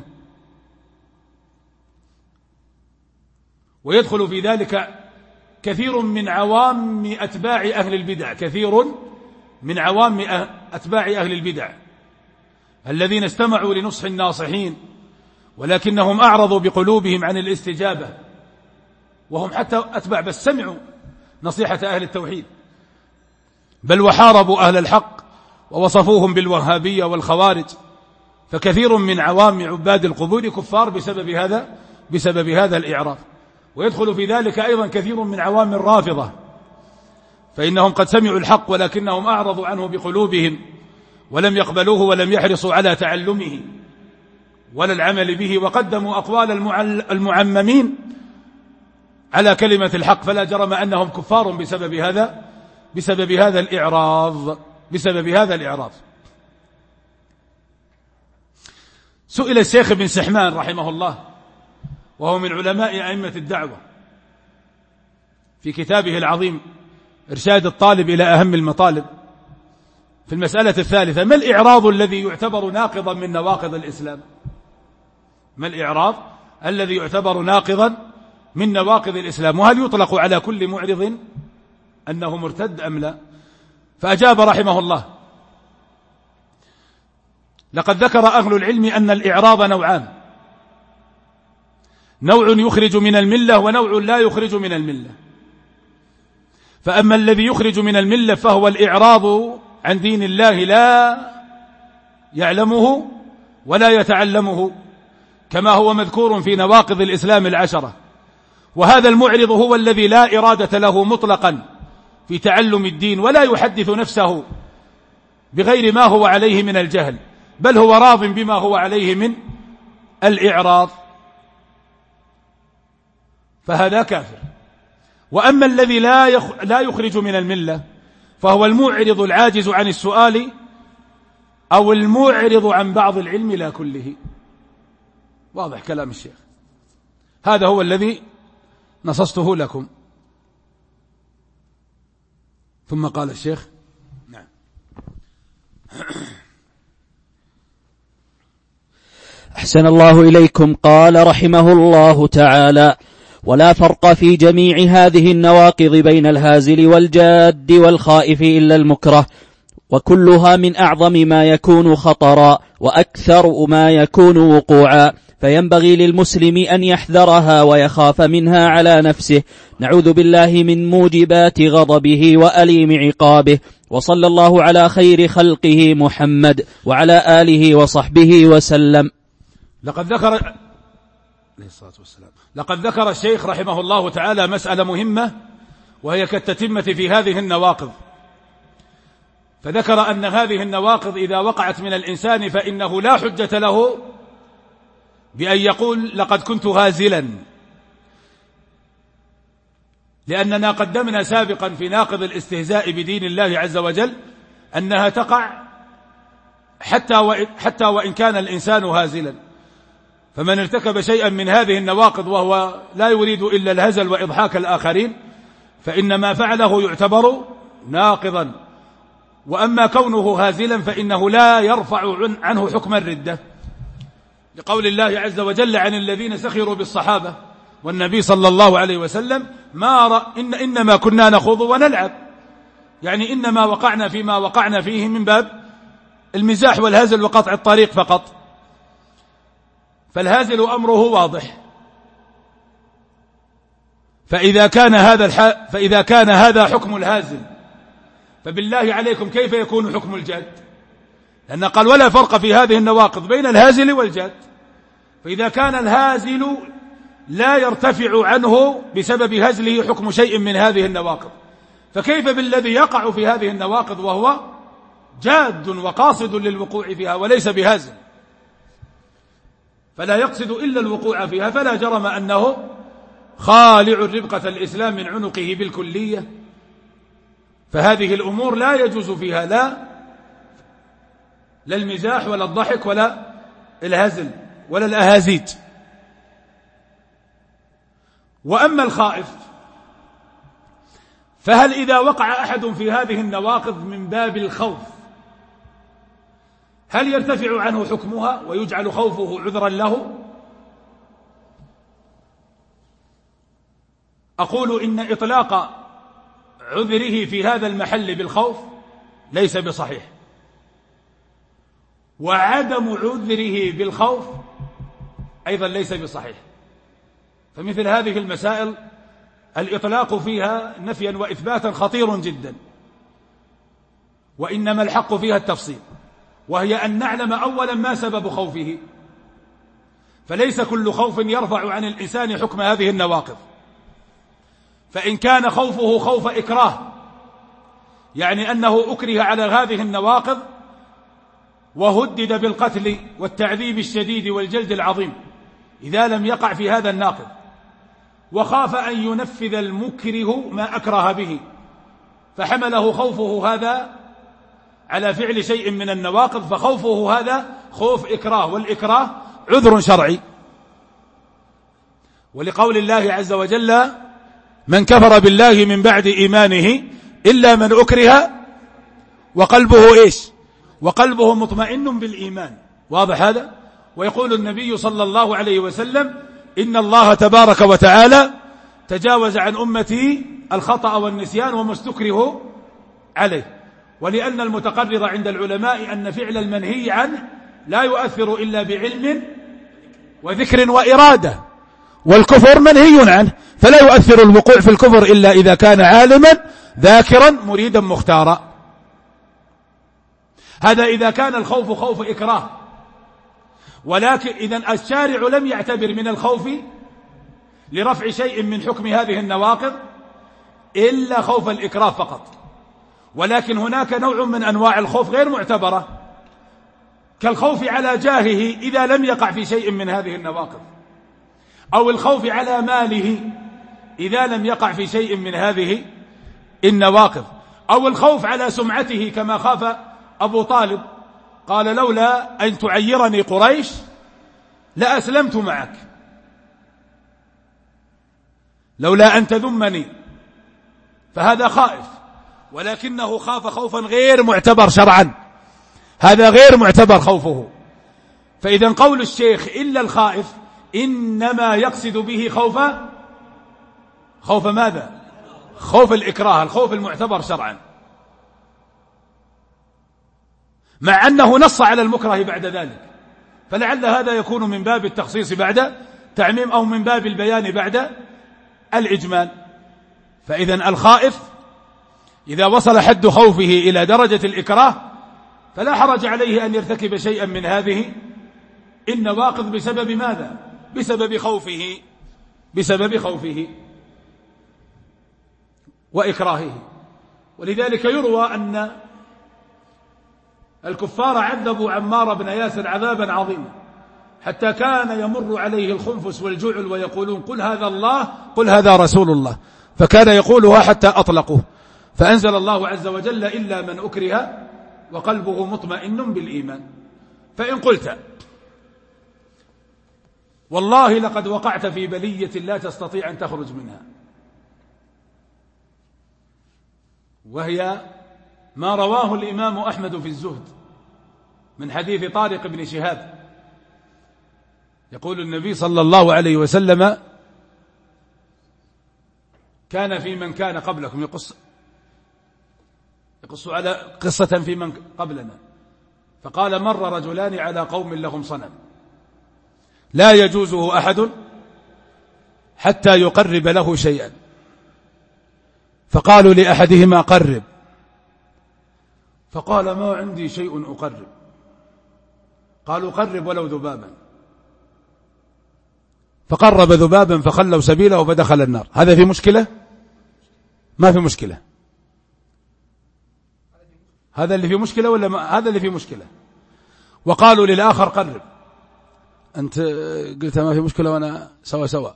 ويدخل في ذلك كثير من عوام أتباع أهل البدع، كثير من عوام أتباع أهل البدع الذين استمعوا لنصح الناصحين، ولكنهم أعرضوا بقلوبهم عن الاستجابة، وهم حتى أتباع بس سمعوا نصيحة أهل التوحيد، بل وحاربوا أهل الحق ووصفوهم بالوهابية والخوارج. فكثير من عوام عباد القبور كفار بسبب هذا الإعراض. ويدخل في ذلك أيضا كثير من عوام الرافضة، فإنهم قد سمعوا الحق ولكنهم أعرضوا عنه بقلوبهم ولم يقبلوه ولم يحرصوا على تعلمه ولا العمل به، وقدموا أقوال المعممين على كلمة الحق، فلا جرم أنهم كفار بسبب هذا الإعراض. سئل الشيخ بن سحمان رحمه الله، وهو من علماء أئمة الدعوة، في كتابه العظيم إرشاد الطالب إلى أهم المطالب، في المسألة الثالثة: ما الإعراض الذي يعتبر ناقضا من نواقض الإسلام؟ ما الإعراض الذي يعتبر ناقضا من نواقض الإسلام؟ وهل يطلق على كل معرض أنه مرتد أم لا؟ فأجاب رحمه الله: لقد ذكر أهل العلم أن الإعراض نوعان: نوع يخرج من الملة ونوع لا يخرج من الملة. فأما الذي يخرج من الملة فهو الإعراض عن دين الله لا يعلمه ولا يتعلمه، كما هو مذكور في نواقض الإسلام 10. وهذا المعرض هو الذي لا إرادة له مطلقا في تعلم الدين، ولا يحدث نفسه بغير ما هو عليه من الجهل، بل هو راض بما هو عليه من الإعراض، فهذا كافر. وأما الذي لا يخرج من الملة فهو المعرض العاجز عن السؤال، أو المعرض عن بعض العلم لا كله. واضح كلام الشيخ، هذا هو الذي نصصته لكم. ثم قال الشيخ: نعم. أحسن الله إليكم. قال رحمه الله تعالى: ولا فرق في جميع هذه النواقض بين الهازل والجاد والخائف إلا المكره، وكلها من أعظم ما يكون خطرا وأكثر ما يكون وقوعا، فينبغي للمسلم أن يحذرها ويخاف منها على نفسه. نعوذ بالله من موجبات غضبه وأليم عقابه. وصلى الله على خير خلقه محمد وعلى آله وصحبه وسلم. لقد ذكر الشيخ رحمه الله تعالى مسألة مهمة، وهي كالتتمة في هذه النواقض. فذكر أن هذه النواقض إذا وقعت من الإنسان فإنه لا حجة له بأن يقول لقد كنت هازلا، لأننا قدمنا سابقا في ناقض الاستهزاء بدين الله عز وجل أنها تقع حتى وإن كان الإنسان هازلا. فمن ارتكب شيئا من هذه النواقض وهو لا يريد إلا الهزل وإضحاك الآخرين فإن ما فعله يعتبر ناقضا. وأما كونه هازلا فإنه لا يرفع عنه حكم الردة، لقول الله عز وجل عن الذين سخروا بالصحابة والنبي صلى الله عليه وسلم: إنما كنا نخوض ونلعب، يعني إنما وقعنا فيما وقعنا فيه من باب المزاح والهزل وقطع الطريق فقط. فالهازل أمره واضح. فإذا كان هذا حكم الهازل، فبالله عليكم كيف يكون حكم الجاد؟ لأن قال: ولا فرق في هذه النواقض بين الهازل والجاد. فإذا كان الهازل لا يرتفع عنه بسبب هزله حكم شيء من هذه النواقض، فكيف بالذي يقع في هذه النواقض وهو جاد وقاصد للوقوع فيها وليس بهازل، فلا يقصد إلا الوقوع فيها، فلا جرم أنه خالع ربقة الإسلام من عنقه بالكلية. فهذه الأمور لا يجوز فيها لا المزاح ولا الضحك ولا الهزل ولا الأهازيج. وأما الخائف فهل إذا وقع أحد في هذه النواقض من باب الخوف هل يرتفع عنه حكمها ويجعل خوفه عذرا له؟ أقول إن إطلاق عذره في هذا المحل بالخوف ليس بصحيح، وعدم عذره بالخوف أيضا ليس بصحيح. فمثل هذه المسائل الإطلاق فيها نفيا وإثباتا خطير جدا، وإنما الحق فيها التفصيل، وهي أن نعلم أولا ما سبب خوفه. فليس كل خوف يرفع عن الإنسان حكم هذه النواقض. فإن كان خوفه خوف إكراه، يعني أنه أكره على هذه النواقض وهدد بالقتل والتعذيب الشديد والجلد العظيم إذا لم يقع في هذا الناقض، وخاف أن ينفذ المكره ما أكره به، فحمله خوفه هذا على فعل شيء من النواقض، فخوفه هذا خوف إكراه، والإكراه عذر شرعي. ولقول الله عز وجل: من كفر بالله من بعد إيمانه إلا من أكره وقلبه إيش؟ وقلبه مطمئن بالإيمان. واضح هذا؟ ويقول النبي صلى الله عليه وسلم: إن الله تبارك وتعالى تجاوز عن أمتي الخطأ والنسيان وما استكره عليه. ولأن المتقرر عند العلماء أن فعل المنهي عنه لا يؤثر إلا بعلم وذكر وإرادة، والكفر منهي عنه فلا يؤثر الوقوع في الكفر إلا إذا كان عالما ذاكرا مريدا مختارا. هذا إذا كان الخوف خوف إكراه. ولكن إذن الشارع لم يعتبر من الخوف لرفع شيء من حكم هذه النواقض إلا خوف الإكراه فقط. ولكن هناك نوع من أنواع الخوف غير معتبرة، كالخوف على جاهه إذا لم يقع في شيء من هذه النواقض، أو الخوف على ماله إذا لم يقع في شيء من هذه النواقض، أو الخوف على سمعته كما خاف أبو طالب، قال: لولا أن تعيرني قريش لأسلمت معك، لولا أن تذمني. فهذا خائف، ولكنه خاف خوفا غير معتبر شرعا، هذا غير معتبر خوفه. فإذا قول الشيخ إلا الخائف إنما يقصد به خوف ماذا؟ خوف الإكراه، الخوف المعتبر شرعا، مع أنه نص على المكره بعد ذلك، فلعل هذا يكون من باب التخصيص بعد تعميم، أو من باب البيان بعد الإجمال. فإذا الخائف إذا وصل حد خوفه إلى درجة الإكراه فلا حرج عليه أن يرتكب شيئا من هذه النواقض بسبب ماذا؟ بسبب خوفه وإكراهه. ولذلك يروى أن الكفار عذبوا عمار بن ياسر عذابا عظيما، حتى كان يمر عليه الخنفس والجعل ويقولون: قل هذا الله، قل هذا رسول الله، فكان يقولها حتى أطلقوه، فأنزل الله عز وجل: إلا من أكره وقلبه مطمئن بالإيمان. فإن قلت: والله لقد وقعت في بلية لا تستطيع أن تخرج منها، وهي ما رواه الإمام أحمد في الزهد من حديث طارق بن شهاب، يقول النبي صلى الله عليه وسلم: كان في من كان قبلكم، يقص على قصة في من قبلنا، فقال: مر رجلان على قوم لهم صنم لا يجوزه أحد حتى يقرب له شيئا، فقالوا لأحدهما: قرب، فقال: ما عندي شيء أقرب. قالوا: قرب ولو ذبابا، فقرب ذبابا فخلوا سبيله فدخل النار. هذا في مشكلة؟ ما في مشكلة. هذا اللي في مشكلة ولا ما؟ هذا اللي في مشكلة. وقالوا للآخر: قرب، أنت قلت ما في مشكلة وأنا سوا.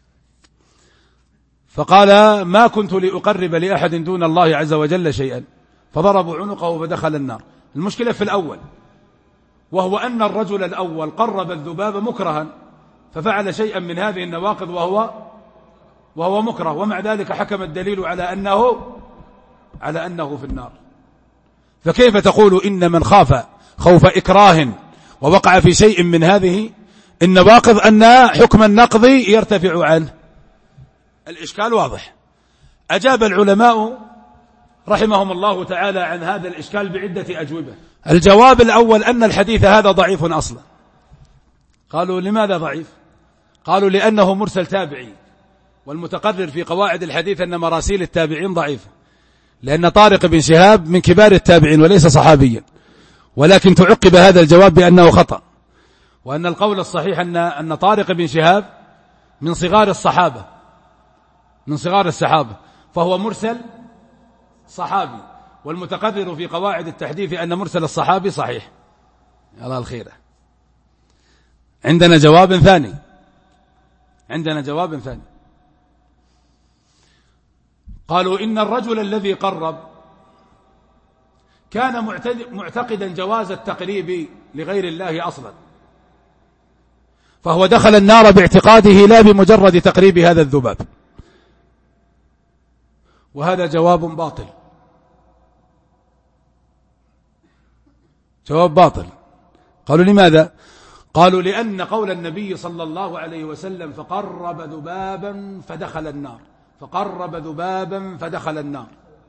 فقال: ما كنت لأقرب لأحد دون الله عز وجل شيئا، فضربوا عنقه فدخل النار. المشكلة في الأول، وهو أن الرجل الأول قرب الذباب مكرها، ففعل شيئا من هذه النواقض وهو مكره، ومع ذلك حكم الدليل على أنه في النار. فكيف تقول إن من خاف خوف إكراه ووقع في شيء من هذه النواقض أن حكم النقض يرتفع عنه؟ الإشكال واضح. أجاب العلماء رحمهم الله تعالى عن هذا الإشكال بعدة أجوبة. الجواب الأول أن الحديث هذا ضعيف أصلا. قالوا: لماذا ضعيف؟ قالوا: لأنه مرسل تابعي، والمتقرر في قواعد الحديث أن مراسيل التابعين ضعيفة، لأن طارق بن شهاب من كبار التابعين وليس صحابيا، ولكن تعقب هذا الجواب بأنه خطأ. وأن القول الصحيح أن طارق بن شهاب من صغار الصحابة، من صغار الصحابة، فهو مرسل صحابي، والمتقرر في قواعد التحديث أن مرسل الصحابي صحيح. الله الخير. عندنا جواب ثاني، قالوا إن الرجل الذي قرب كان معتقدا جواز التقريب لغير الله أصلا، فهو دخل النار باعتقاده لا بمجرد تقريب هذا الذباب، وهذا جواب باطل، جواب باطل. قالوا لماذا؟ قالوا لأن قول النبي صلى الله عليه وسلم فقرب ذبابا فدخل النار، فقرب ذبابا فدخل النار،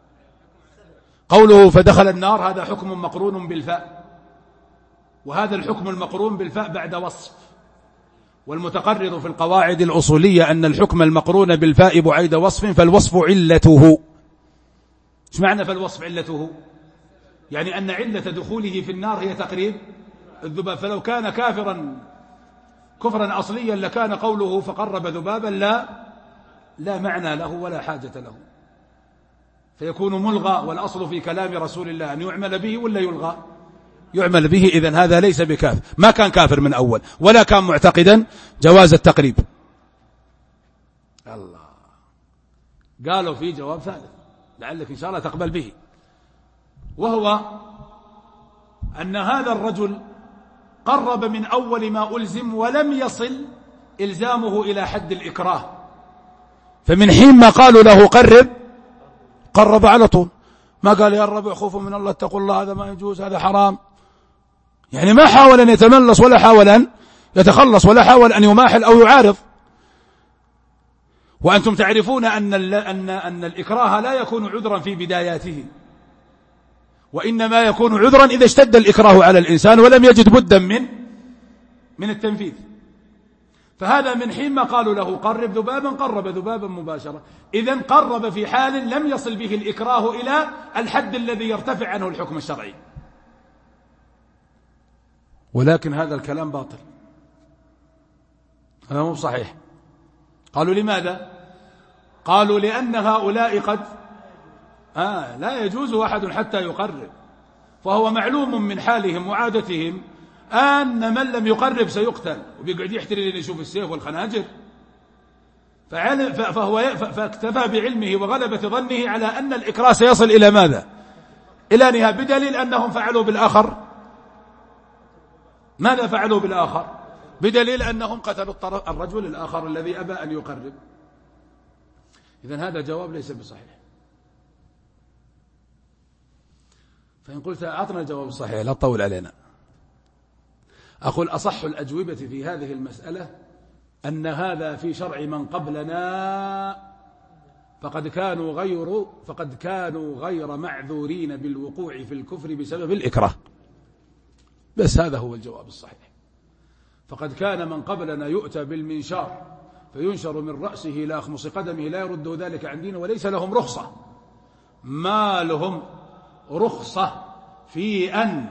قوله فدخل النار هذا حكم مقرون بالفاء، وهذا الحكم المقرون بالفاء بعد وصف، والمتقرر في القواعد الأصولية أن الحكم المقرون بالفاء بعيد وصف فالوصف علته. ايش معنى فالوصف علته؟ يعني أن علة دخوله في النار هي تقريب الذباب، فلو كان كافرا كفرا أصليا لكان قوله فقرب ذبابا لا معنى له ولا حاجة له، فيكون ملغى، والأصل في كلام رسول الله أن يعمل به ولا يلغى؟ يعمل به. إذن هذا ليس بكافر، ما كان كافر من أول ولا كان معتقدا جواز التقريب. الله، قالوا في جواب ثالث لعلك إن شاء الله تقبل به، وهو أن هذا الرجل قرب من أول ما ألزم ولم يصل إلزامه إلى حد الإكراه، فمن حين ما قالوا له قرب على طول، ما قال يا رب خوفوا من الله اتقوا الله هذا ما يجوز هذا حرام، يعني ما حاول أن يتملص ولا حاول أن يتخلص ولا حاول أن يماحل أو يعارض. وأنتم تعرفون أن الإكراه لا يكون عذرا في بداياته، وإنما يكون عذرا إذا اشتد الإكراه على الإنسان ولم يجد بدا من التنفيذ. فهذا من حين ما قالوا له قرب ذبابا مباشرة، إذن قرب في حال لم يصل به الإكراه إلى الحد الذي يرتفع عنه الحكم الشرعي. ولكن هذا الكلام باطل، هذا مو صحيح. قالوا لماذا؟ قالوا لأن هؤلاء قد لا يجوز أحد حتى يقرب، فهو معلوم من حالهم وعادتهم أن من لم يقرب سيقتل، وبيقعد يحتري لين يشوف السيف والخناجر، فاكتفى بعلمه وغلبة ظنه على أن الإكراه سيصل إلى ماذا؟ إلى نهاية، بدليل أنهم فعلوا بالآخر ماذا فعلوا بالآخر؟ بدليل أنهم قتلوا الرجل الآخر الذي أبى أن يقرب. إذن هذا جواب ليس بصحيح. فإن قلت أعطنا الجواب الصحيح لا تطول علينا، أقول أصح الأجوبة في هذه المسألة أن هذا في شرع من قبلنا، فقد كانوا غير معذورين بالوقوع في الكفر بسبب الإكراه، بس هذا هو الجواب الصحيح. فقد كان من قبلنا يؤتى بالمنشار فينشر من رأسه إلى أخمص قدمه لا يرد ذلك عن دينه، وليس لهم رخصة، ما لهم رخصة في أن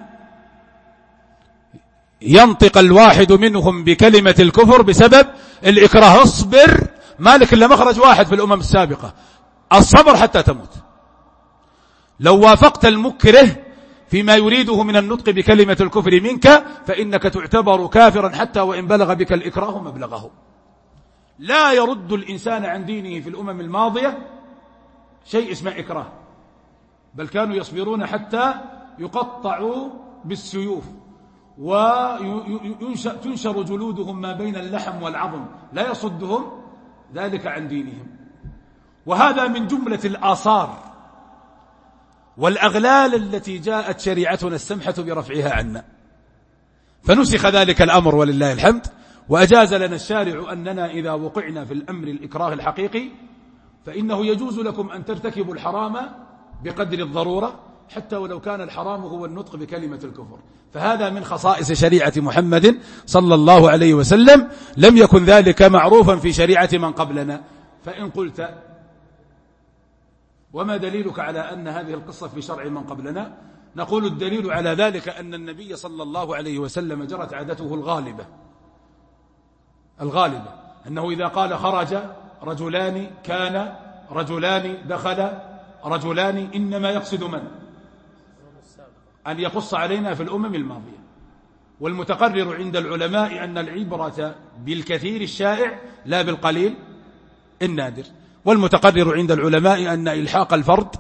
ينطق الواحد منهم بكلمة الكفر بسبب الإكراه. اصبر، مالك إلا مخرج واحد في الأمم السابقة، الصبر حتى تموت. لو وافقت المكره فيما يريده من النطق بكلمة الكفر منك فإنك تعتبر كافرا حتى وإن بلغ بك الإكراه مبلغه. لا يرد الإنسان عن دينه في الأمم الماضية شيء اسمه إكراه، بل كانوا يصبرون حتى يقطعوا بالسيوف وتنشر جلودهم ما بين اللحم والعظم، لا يصدهم ذلك عن دينهم. وهذا من جملة الآثار والأغلال التي جاءت شريعتنا السمحة برفعها عنا، فنسخ ذلك الأمر ولله الحمد، وأجاز لنا الشارع أننا إذا وقعنا في الأمر الإكراه الحقيقي فإنه يجوز لكم أن ترتكبوا الحرام بقدر الضرورة حتى ولو كان الحرام هو النطق بكلمة الكفر. فهذا من خصائص شريعة محمد صلى الله عليه وسلم، لم يكن ذلك معروفا في شريعة من قبلنا. فإن قلت وما دليلك على أن هذه القصة في شرع من قبلنا؟ نقول الدليل على ذلك أن النبي صلى الله عليه وسلم جرت عادته الغالبة أنه إذا قال خرج رجلان كان رجلان دخل رجلان إنما يقصد من؟ أن يقص علينا في الأمم الماضية. والمتقرر عند العلماء أن العبرة بالكثير الشائع لا بالقليل النادر. والمتقرر عند العلماء أن إلحاق الفرد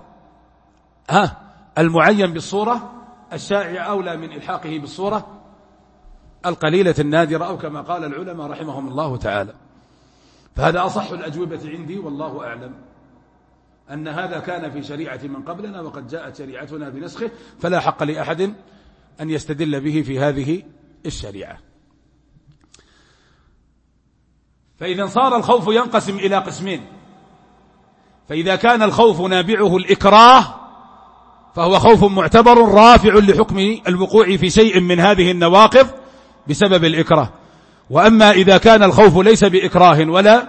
المعين بالصورة الشائعة أولى من إلحاقه بالصورة القليلة النادرة، أو كما قال العلماء رحمهم الله تعالى. فهذا أصح الأجوبة عندي والله أعلم، أن هذا كان في شريعة من قبلنا وقد جاءت شريعتنا بنسخه، فلا حق لأحد أن يستدل به في هذه الشريعة. فإذا صار الخوف ينقسم إلى قسمين، فإذا كان الخوف نابعه الإكراه فهو خوف معتبر رافع لحكم الوقوع في شيء من هذه النواقض بسبب الإكراه. وأما إذا كان الخوف ليس بإكراه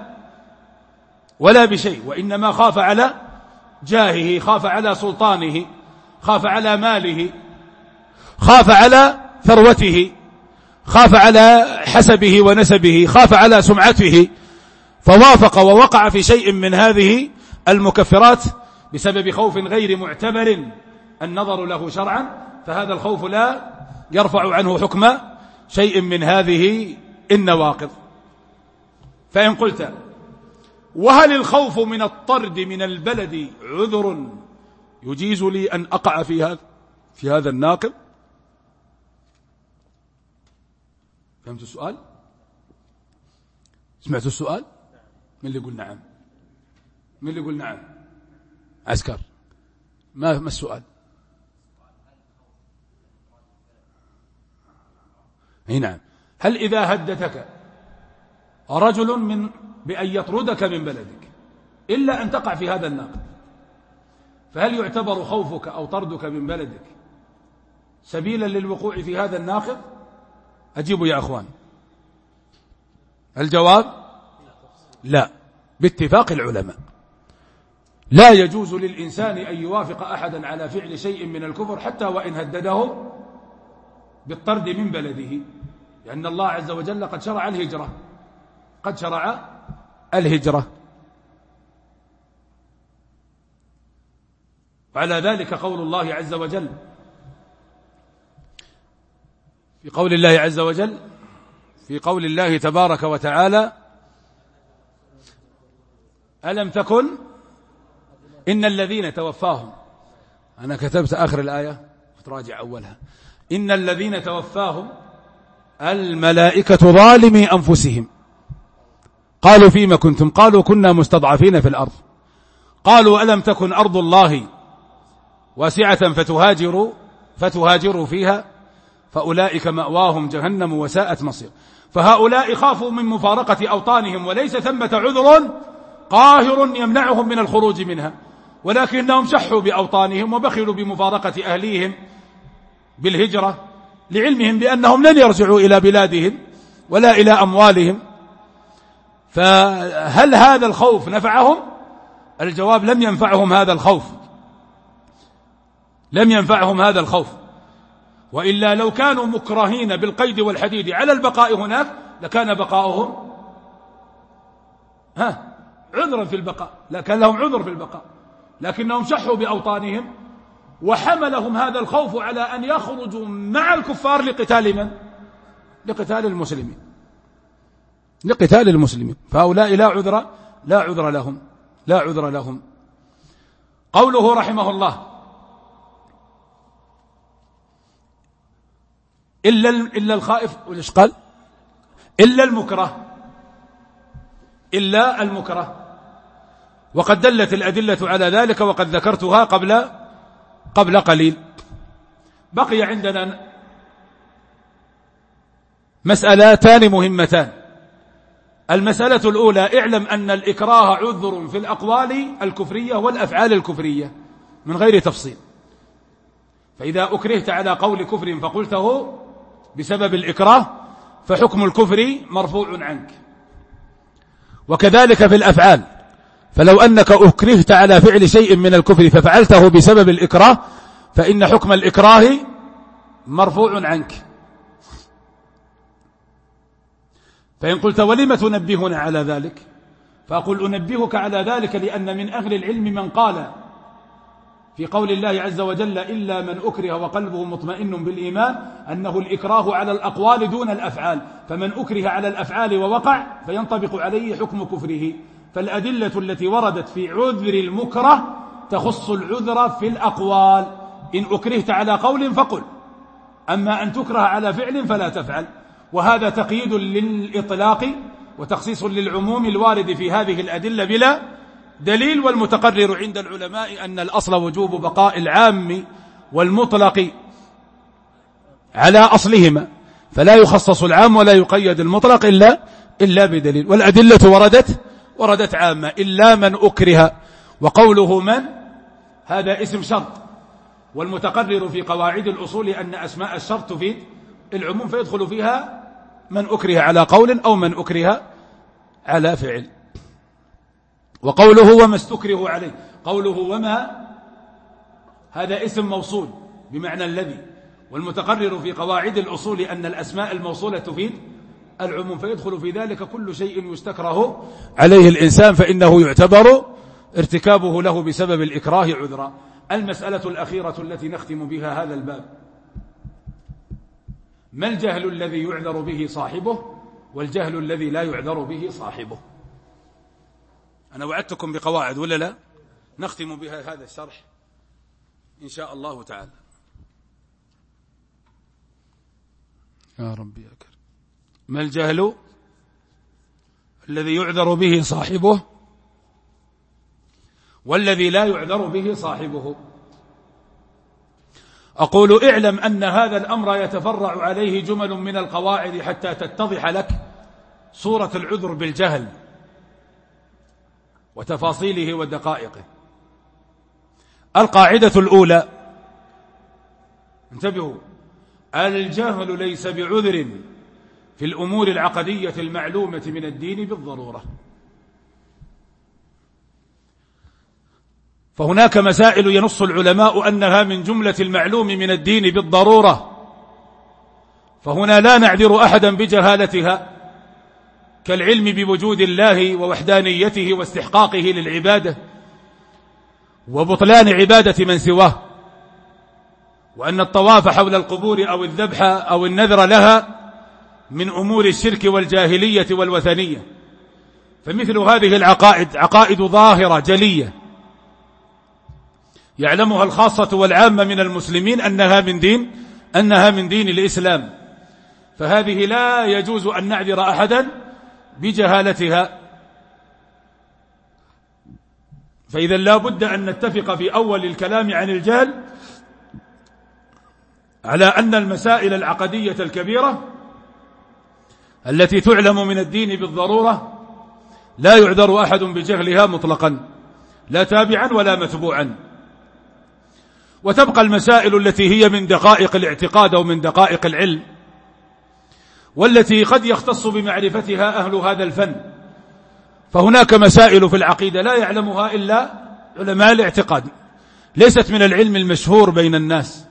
ولا بشيء، وإنما خاف على جاهه، خاف على سلطانه، خاف على ماله، خاف على ثروته، خاف على حسبه ونسبه، خاف على سمعته، فوافق ووقع في شيء من هذه المكفرات بسبب خوف غير معتبر النظر له شرعا، فهذا الخوف لا يرفع عنه حكم شيء من هذه النواقض. فإن قلت وهل الخوف من الطرد من البلد عذر يجيز لي أن أقع في هذا الناقض؟ فهمت السؤال؟ سمعت السؤال؟ من اللي يقول نعم؟ من اللي يقول نعم؟ عسكر، ما السؤال؟ نعم. هل إذا هددك رجل بأن يطردك من بلدك إلا أن تقع في هذا الناقض، فهل يعتبر خوفك أو طردك من بلدك سبيلا للوقوع في هذا الناقض؟ أجيبوا يا أخوان. الجواب لا، باتفاق العلماء لا يجوز للإنسان أن يوافق أحدا على فعل شيء من الكفر حتى وإن هدده بالطرد من بلده، لأن الله عز وجل قد شرع الهجرة. وعلى ذلك قول الله عز وجل في قول الله عز وجل في قول الله تبارك وتعالى: ألم تكن إن الذين توفاهم، أنا كتبت آخر الآية فتراجع أولها، إن الذين توفاهم الملائكة ظالمي أنفسهم قالوا فيما كنتم؟ قالوا كنا مستضعفين في الأرض. قالوا ألم تكن أرض الله واسعة فتهاجروا فيها فأولئك مأواهم جهنم وساءت مصير. فهؤلاء خافوا من مفارقة أوطانهم وليس ثمة عذر قاهر يمنعهم من الخروج منها، ولكنهم شحوا بأوطانهم وبخلوا بمفارقة أهليهم بالهجرة لعلمهم بأنهم لن يرجعوا إلى بلادهم ولا إلى أموالهم. فهل هذا الخوف نفعهم؟ الجواب لم ينفعهم هذا الخوف، وإلا لو كانوا مكرهين بالقيد والحديد على البقاء هناك لكان بقاؤهم عذرا في البقاء، لكن لهم عذر في البقاء، لكنهم شحوا بأوطانهم وحملهم هذا الخوف على أن يخرجوا مع الكفار لقتال من؟ لقتال المسلمين. فهؤلاء لا عذر لهم. قوله رحمه الله: إلا الخائف، وليش قال إلا المكره؟ وقد دلت الأدلة على ذلك وقد ذكرتها قبل قليل. بقي عندنا مسألتان مهمتان. المسألة الأولى: اعلم أن الإكراه عذر في الأقوال الكفرية والأفعال الكفرية من غير تفصيل. فإذا أكرهت على قول كفر فقلته بسبب الإكراه فحكم الكفر مرفوع عنك. وكذلك في فلو أنك أكرهت على فعل شيء من الكفر ففعلته بسبب الإكراه فإن حكم الإكراه مرفوع عنك. فإن قلت ولم تنبهنا على ذلك؟ فأقول أنبهك على ذلك لأن من أهل العلم من قال في قول الله عز وجل إلا من أكره وقلبه مطمئن بالإيمان أنه الإكراه على الأقوال دون الأفعال، فمن أكره على الأفعال ووقع فينطبق عليه حكم كفره. فالأدلة التي وردت في عذر المكره تخص العذر في الأقوال، إن أكرهت على قول فقل، أما أن تكره على فعل فلا تفعل. وهذا تقييد للإطلاق وتخصيص للعموم الوارد في هذه الأدلة بلا دليل. والمتقرر عند العلماء أن الأصل وجوب بقاء العام والمطلق على أصلهما، فلا يخصص العام ولا يقيد المطلق إلا بدليل. والأدلة وردت عامة إلا من أكره. وقوله من هذا اسم شرط، والمتقرر في قواعد الأصول أن أسماء الشرط تفيد العموم، فيدخل فيها من أكره على قول أو من أكره على فعل. وقوله وما استكره عليه، قوله وما هذا اسم موصول بمعنى الذي، والمتقرر في قواعد الأصول أن الأسماء الموصولة تفيد العموم، فيدخل في ذلك كل شيء يستكره عليه الإنسان فإنه يعتبر ارتكابه له بسبب الإكراه عذرا. المسألة الأخيرة التي نختم بها هذا الباب: ما الجهل الذي يعذر به صاحبه والجهل الذي لا يعذر به صاحبه؟ أنا وعدتكم بقواعد ولا لا؟ نختم بها هذا الشرح إن شاء الله تعالى. يا ربي يا كريم. ما الجهل الذي يعذر به صاحبه والذي لا يعذر به صاحبه؟ أقول اعلم أن هذا الأمر يتفرع عليه جمل من القواعد حتى تتضح لك صورة العذر بالجهل وتفاصيله ودقائقه. القاعدة الأولى، انتبهوا: الجهل ليس بعذر في الأمور العقدية المعلومة من الدين بالضرورة. فهناك مسائل ينص العلماء أنها من جملة المعلوم من الدين بالضرورة، فهنا لا نعذر أحدا بجهالتها، كالعلم بوجود الله ووحدانيته واستحقاقه للعبادة وبطلان عبادة من سواه، وأن الطواف حول القبور أو الذبح أو النذر لها من أمور الشرك والجاهلية والوثنية. فمثل هذه العقائد عقائد ظاهرة جلية يعلمها الخاصة والعامة من المسلمين أنها من دين الإسلام، فهذه لا يجوز أن نعذر أحدا بجهالتها. فإذا لا بد أن نتفق في أول الكلام عن الجهل على أن المسائل العقدية الكبيرة التي تعلم من الدين بالضرورة لا يعذر أحد بجهلها مطلقا، لا تابعا ولا متبوعا. وتبقى المسائل التي هي من دقائق الاعتقاد أو من دقائق العلم، والتي قد يختص بمعرفتها أهل هذا الفن. فهناك مسائل في العقيدة لا يعلمها إلا علماء الاعتقاد، ليست من العلم المشهور بين الناس.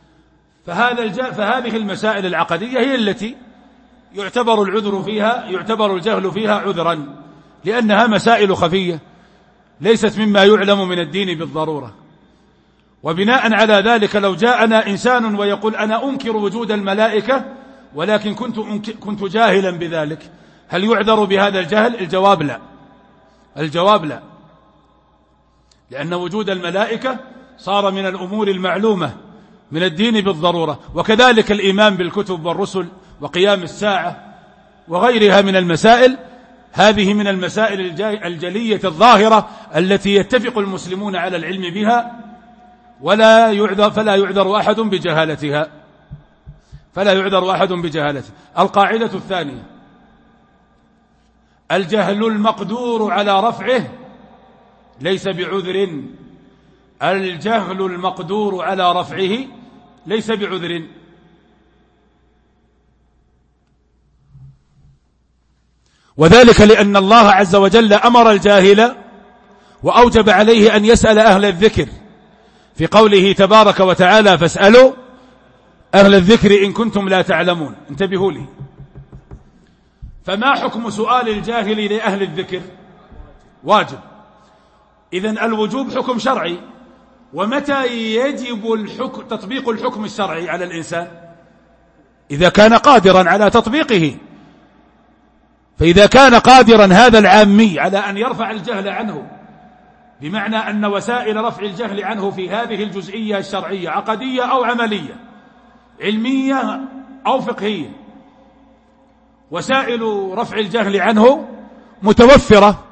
فهذه المسائل العقدية هي التي يعتبر الجهل فيها عذرا، لأنها مسائل خفية ليست مما يعلم من الدين بالضرورة. وبناء على ذلك لو جاءنا إنسان ويقول أنا أنكر وجود الملائكة ولكن كنت جاهلا بذلك، هل يعذر بهذا الجهل؟ الجواب لا، لأن وجود الملائكة صار من الأمور المعلومة من الدين بالضرورة. وكذلك الإيمان بالكتب والرسل وقيام الساعة وغيرها من المسائل، هذه من المسائل الجلية الظاهرة التي يتفق المسلمون على العلم بها، فلا يعذر أحد بجهالتها. القاعدة الثانية: الجهل المقدور على رفعه ليس بعذر. الجهل المقدور على رفعه ليس بعذر. وذلك لأن الله عز وجل أمر الجاهل وأوجب عليه أن يسأل أهل الذكر في قوله تبارك وتعالى فاسألوا أهل الذكر إن كنتم لا تعلمون. انتبهوا لي، فما حكم سؤال الجاهل لأهل الذكر؟ واجب. إذن الوجوب حكم شرعي. ومتى يجب تطبيق الحكم الشرعي على الإنسان؟ إذا كان قادرا على تطبيقه. فإذا كان قادرا هذا العامي على أن يرفع الجهل عنه، بمعنى أن وسائل رفع الجهل عنه في هذه الجزئية الشرعية عقدية أو عملية، علمية أو فقهية، وسائل رفع الجهل عنه متوفرة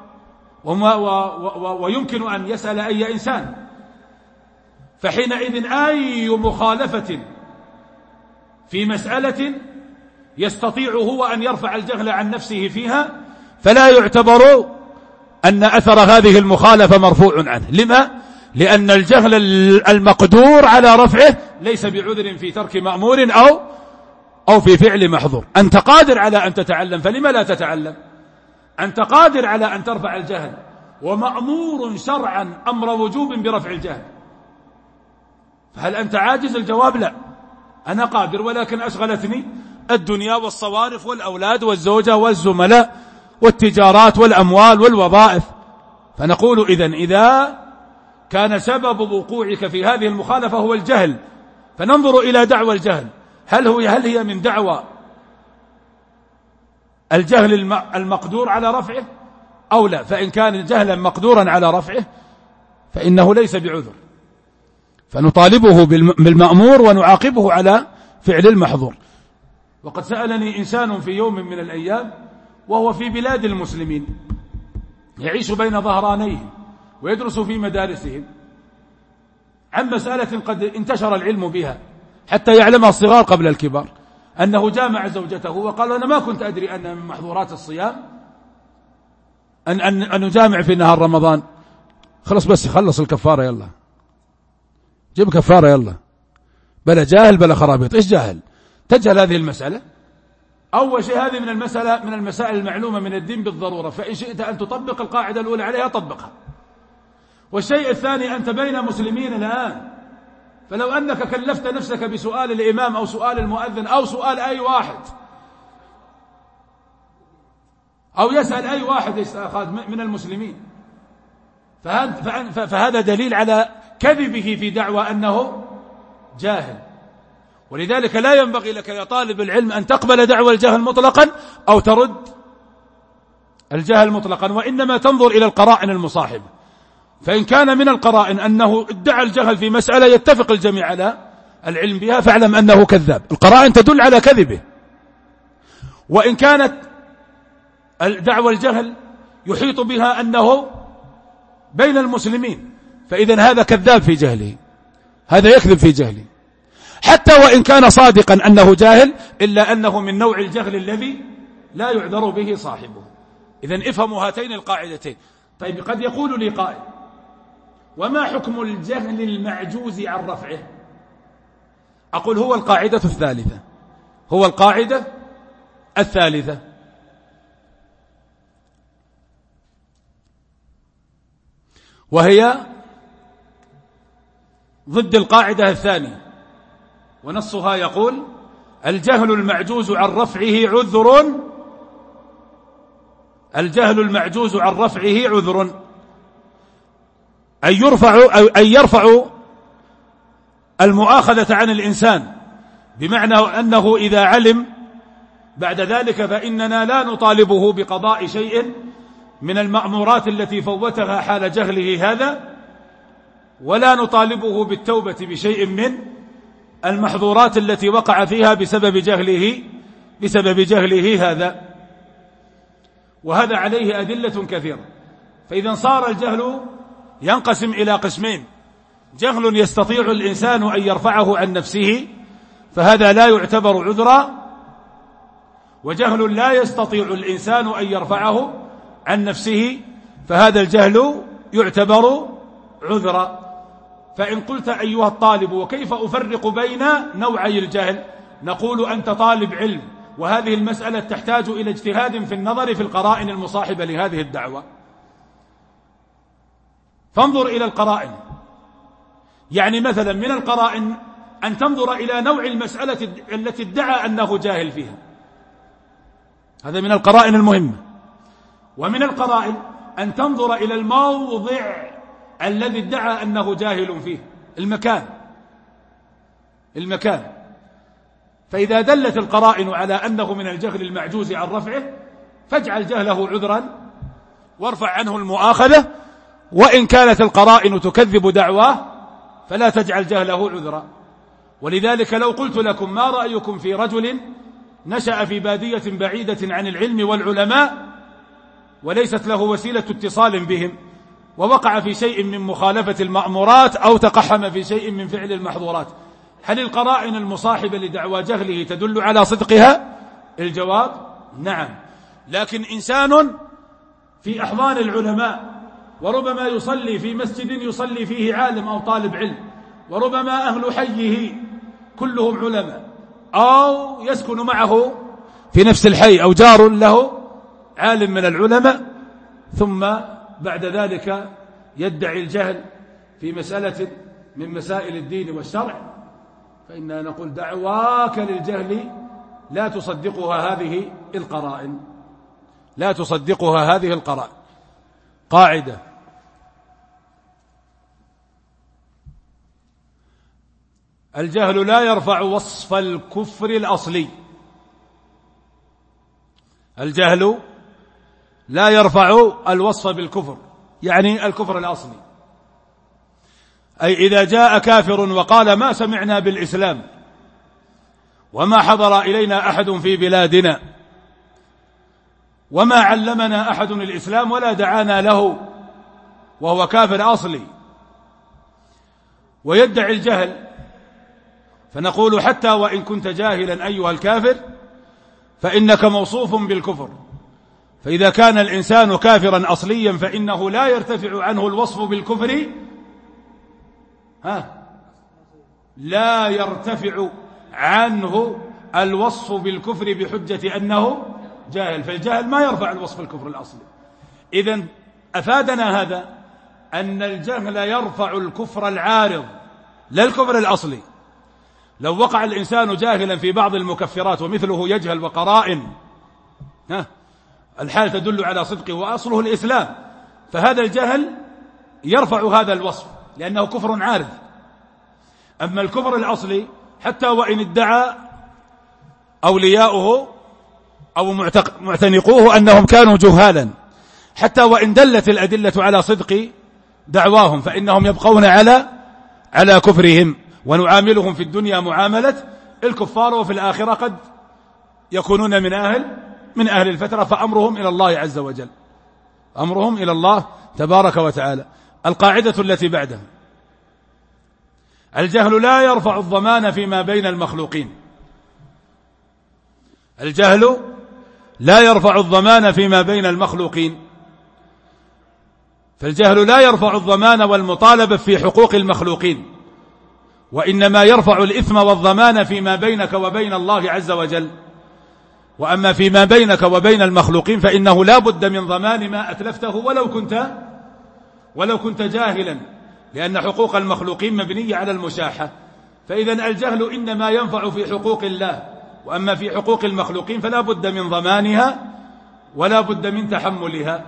ويمكن أن يسأل أي إنسان، فحينئذ أي مخالفة في مسألة يستطيع هو أن يرفع الجهل عن نفسه فيها فلا يعتبر أن أثر هذه المخالفة مرفوع عنه. لما؟ لأن الجهل المقدور على رفعه ليس بعذر في ترك مأمور أو في فعل محظور. أنت قادر على أن تتعلم، فلما لا تتعلم؟ أنت قادر على أن ترفع الجهل، ومأمور شرعا أمر وجوب برفع الجهل، فهل أنت عاجز؟ الجواب لا، أنا قادر، ولكن أشغلتني الدنيا والصوارف والأولاد والزوجة والزملاء والتجارات والأموال والوظائف. فنقول إذا كان سبب وقوعك في هذه المخالفة هو الجهل، فننظر إلى دعوى الجهل، هل هي من دعوى الجهل المقدور على رفعه أو لا؟ فإن كان جهلا مقدورا على رفعه فإنه ليس بعذر، فنطالبه بالمأمور ونعاقبه على فعل المحظور. وقد سألني إنسان في يوم من الأيام وهو في بلاد المسلمين يعيش بين ظهرانيهم ويدرس في مدارسهم عن مسألة قد انتشر العلم بها حتى يعلمها الصغار قبل الكبار، أنه جامع زوجته وقال أنا ما كنت أدري أن من محظورات الصيام أن نجامع في نهار رمضان. خلص الكفارة يلا، جيب كفارة يلا، بلا جاهل بلا خرابيط. إيش جاهل؟ تجهل هذه المسألة. أول شيء هذه من المسائل المعلومة من الدين بالضرورة، فإن شئت أن تطبق القاعدة الأولى عليها طبقها. والشيء الثاني، أنت بين مسلمين الآن، فلو أنك كلفت نفسك بسؤال الإمام أو سؤال المؤذن أو سؤال أي واحد أو يسأل أي واحد من المسلمين، فهذا دليل على كذبه في دعوى أنه جاهل. ولذلك لا ينبغي لك يا طالب العلم أن تقبل دعوى الجهل مطلقا أو ترد الجهل مطلقا، وإنما تنظر إلى القرائن المصاحبة. فإن كان من القرائن أنه ادعى الجهل في مسألة يتفق الجميع على العلم بها فاعلم أنه كذاب، القرائن تدل على كذبه. وإن كانت دعوى الجهل يحيط بها أنه بين المسلمين فإذن هذا كذاب في جهله، هذا يكذب في جهله، حتى وإن كان صادقا أنه جاهل إلا أنه من نوع الجهل الذي لا يعذر به صاحبه. إذن افهموا هاتين القاعدتين. طيب قد يقول لي قائل وما حكم الجهل المعجوز عن رفعه؟ أقول هو القاعدة الثالثة، وهي ضد القاعدة الثانية، ونصها يقول الجهل المعجوز عن رفعه عذر، أن يرفع المؤاخذة عن الإنسان، بمعنى أنه إذا علم بعد ذلك فإننا لا نطالبه بقضاء شيء من المأمورات التي فوتها حال جهله هذا، ولا نطالبه بالتوبة بشيء من المحظورات التي وقع فيها بسبب جهله هذا. وهذا عليه أدلة كثيرة. فإذا صار الجهل ينقسم إلى قسمين: جهل يستطيع الإنسان أن يرفعه عن نفسه فهذا لا يعتبر عذرا، وجهل لا يستطيع الإنسان أن يرفعه عن نفسه فهذا الجهل يعتبر عذرا. فإن قلت أيها الطالب وكيف أفرق بين نوعي الجهل؟ نقول أنت طالب علم، وهذه المسألة تحتاج إلى اجتهاد في النظر في القرائن المصاحبة لهذه الدعوة. فانظر إلى القرائن. يعني مثلا من القرائن أن تنظر إلى نوع المسألة التي ادعى أنه جاهل فيها، هذا من القرائن المهمة. ومن القرائن أن تنظر إلى الموضع الذي ادعى أنه جاهل فيه، المكان. فإذا دلت القرائن على أنه من الجهل المعجوز عن رفعه فاجعل جهله عذرا وارفع عنه المؤاخذة، وإن كانت القرائن تكذب دعواه فلا تجعل جهله عذرا. ولذلك لو قلت لكم ما رأيكم في رجل نشأ في بادية بعيدة عن العلم والعلماء وليست له وسيلة اتصال بهم، ووقع في شيء من مخالفة المأمورات أو تقحم في شيء من فعل المحظورات، هل القرائن المصاحبة لدعوى جهله تدل على صدقها؟ الجواب نعم. لكن إنسان في أحضان العلماء وربما يصلي في مسجد يصلي فيه عالم أو طالب علم، وربما أهل حيه كلهم علماء، أو يسكن معه في نفس الحي أو جار له عالم من العلماء، ثم بعد ذلك يدعي الجهل في مسألة من مسائل الدين والشرع، فإننا نقول دعواك للجهل لا تصدقها هذه القرائن، لا تصدقها هذه القرائن. قاعدة: الجهل لا يرفع وصف الكفر الأصلي، الجهل لا يرفع الوصف بالكفر، يعني الكفر الأصلي. أي إذا جاء كافر وقال ما سمعنا بالإسلام وما حضر إلينا أحد في بلادنا وما علمنا أحد الإسلام ولا دعانا له، وهو كافر أصلي ويدعي الجهل، فنقول حتى وإن كنت جاهلا أيها الكافر فإنك موصوف بالكفر. فإذا كان الإنسان كافرا أصليا فإنه لا يرتفع عنه الوصف بالكفر، لا يرتفع عنه الوصف بالكفر بحجة أنه جاهل، فالجهل ما يرفع الوصف الكفر الأصلي. إذن أفادنا هذا أن الجهل يرفع الكفر العارض لا الكفر الأصلي. لو وقع الإنسان جاهلا في بعض المكفرات ومثله يجهل وقرائن الحال تدل على صدقه وأصله الإسلام، فهذا الجهل يرفع هذا الوصف لأنه كفر عارض. أما الكفر الأصلي حتى وإن ادعى أولياؤه أو معتنقوه أنهم كانوا جهالا، حتى وإن دلت الأدلة على صدق دعواهم فإنهم يبقون على كفرهم، ونعاملهم في الدنيا معاملة الكفار، وفي الآخرة قد يكونون من أهل الفترة، فأمرهم إلى الله عز وجل، أمرهم إلى الله تبارك وتعالى. القاعدة التي بعدها: الجهل لا يرفع الضمان فيما بين المخلوقين، الجهل لا يرفع الضمان فيما بين المخلوقين، فالجهل لا يرفع الضمان والمطالبة في حقوق المخلوقين، وإنما يرفع الإثم والضمان فيما بينك وبين الله عز وجل. وأما فيما بينك وبين المخلوقين فإنه لا بد من ضمان ما أتلفته ولو كنت جاهلا، لأن حقوق المخلوقين مبنية على المشاحة. فإذا الجهل إنما ينفع في حقوق الله، وأما في حقوق المخلوقين فلا بد من ضمانها ولا بد من تحملها.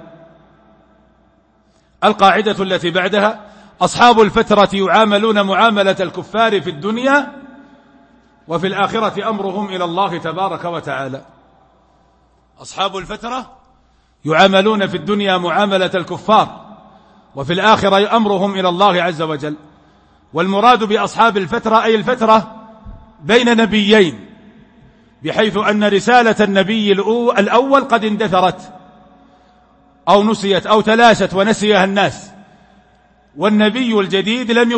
القاعدة التي بعدها: أصحاب الفترة يعاملون معاملة الكفار في الدنيا، وفي الآخرة أمرهم إلى الله تبارك وتعالى. أصحاب الفترة يعاملون في الدنيا معاملة الكفار، وفي الآخرة أمرهم إلى الله عز وجل. والمراد بأصحاب الفترة أي الفترة بين نبيين، بحيث أن رسالة النبي الأول قد اندثرت أو نسيت أو تلاشت ونسيها الناس، والنبي الجديد لم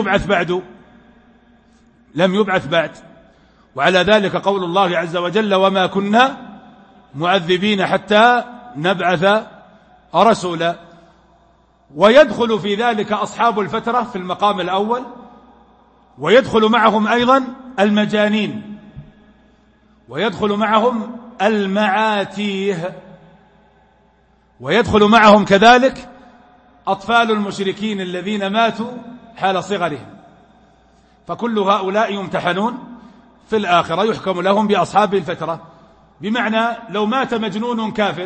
يبعث بعد. وعلى ذلك قول الله عز وجل: وما كنا معذبين حتى نبعث رسولا. ويدخل في ذلك أصحاب الفترة في المقام الأول، ويدخل معهم أيضا المجانين، ويدخل معهم المعاتيه، ويدخل معهم كذلك أطفال المشركين الذين ماتوا حال صغرهم، فكل هؤلاء يمتحنون في الآخرة، يحكم لهم بأصحاب الفترة. بمعنى لو مات مجنون كافر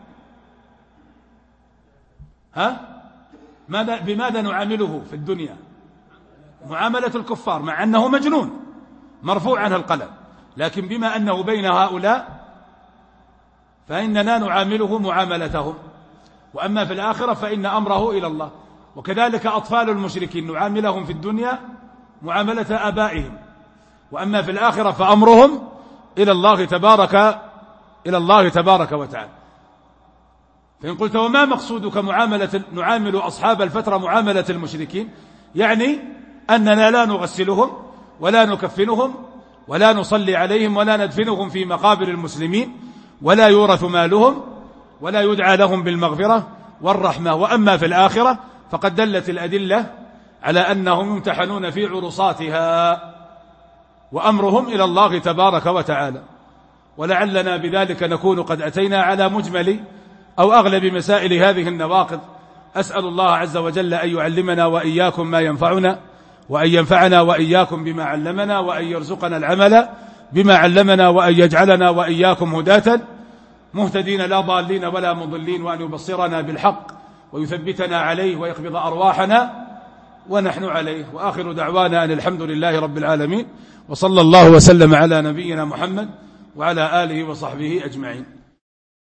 بماذا نعامله في الدنيا؟ معاملة الكفار، مع أنه مجنون مرفوع عنه القلم، لكن بما أنه بين هؤلاء فإننا نعامله معاملتهم. وأما في الآخرة فإن أمره إلى الله. وكذلك أطفال المشركين نعاملهم في الدنيا معاملة آبائهم، وأما في الآخرة فأمرهم إلى الله تبارك وتعالى. فإن قلت وما مقصودك نعامل أصحاب الفترة معاملة المشركين؟ يعني أننا لا نغسلهم ولا نكفنهم ولا نصلي عليهم ولا ندفنهم في مقابر المسلمين ولا يورث مالهم ولا يدعى لهم بالمغفرة والرحمة. وأما في الآخرة فقد دلت الأدلة على أنهم يمتحنون في عرصاتها وأمرهم إلى الله تبارك وتعالى. ولعلنا بذلك نكون قد أتينا على مجمل أو أغلب مسائل هذه النواقض. أسأل الله عز وجل أن يعلمنا وإياكم ما ينفعنا، وأن ينفعنا وإياكم بما علمنا، وأن يرزقنا العمل بما علمنا، وأن يجعلنا وإياكم هداة مهتدين لا ضالين ولا مضلين، وأن يبصرنا بالحق ويثبتنا عليه ويقبض أرواحنا ونحن عليه. وآخر دعوانا أن الحمد لله رب العالمين، وصلى الله وسلم على نبينا محمد وعلى آله وصحبه أجمعين.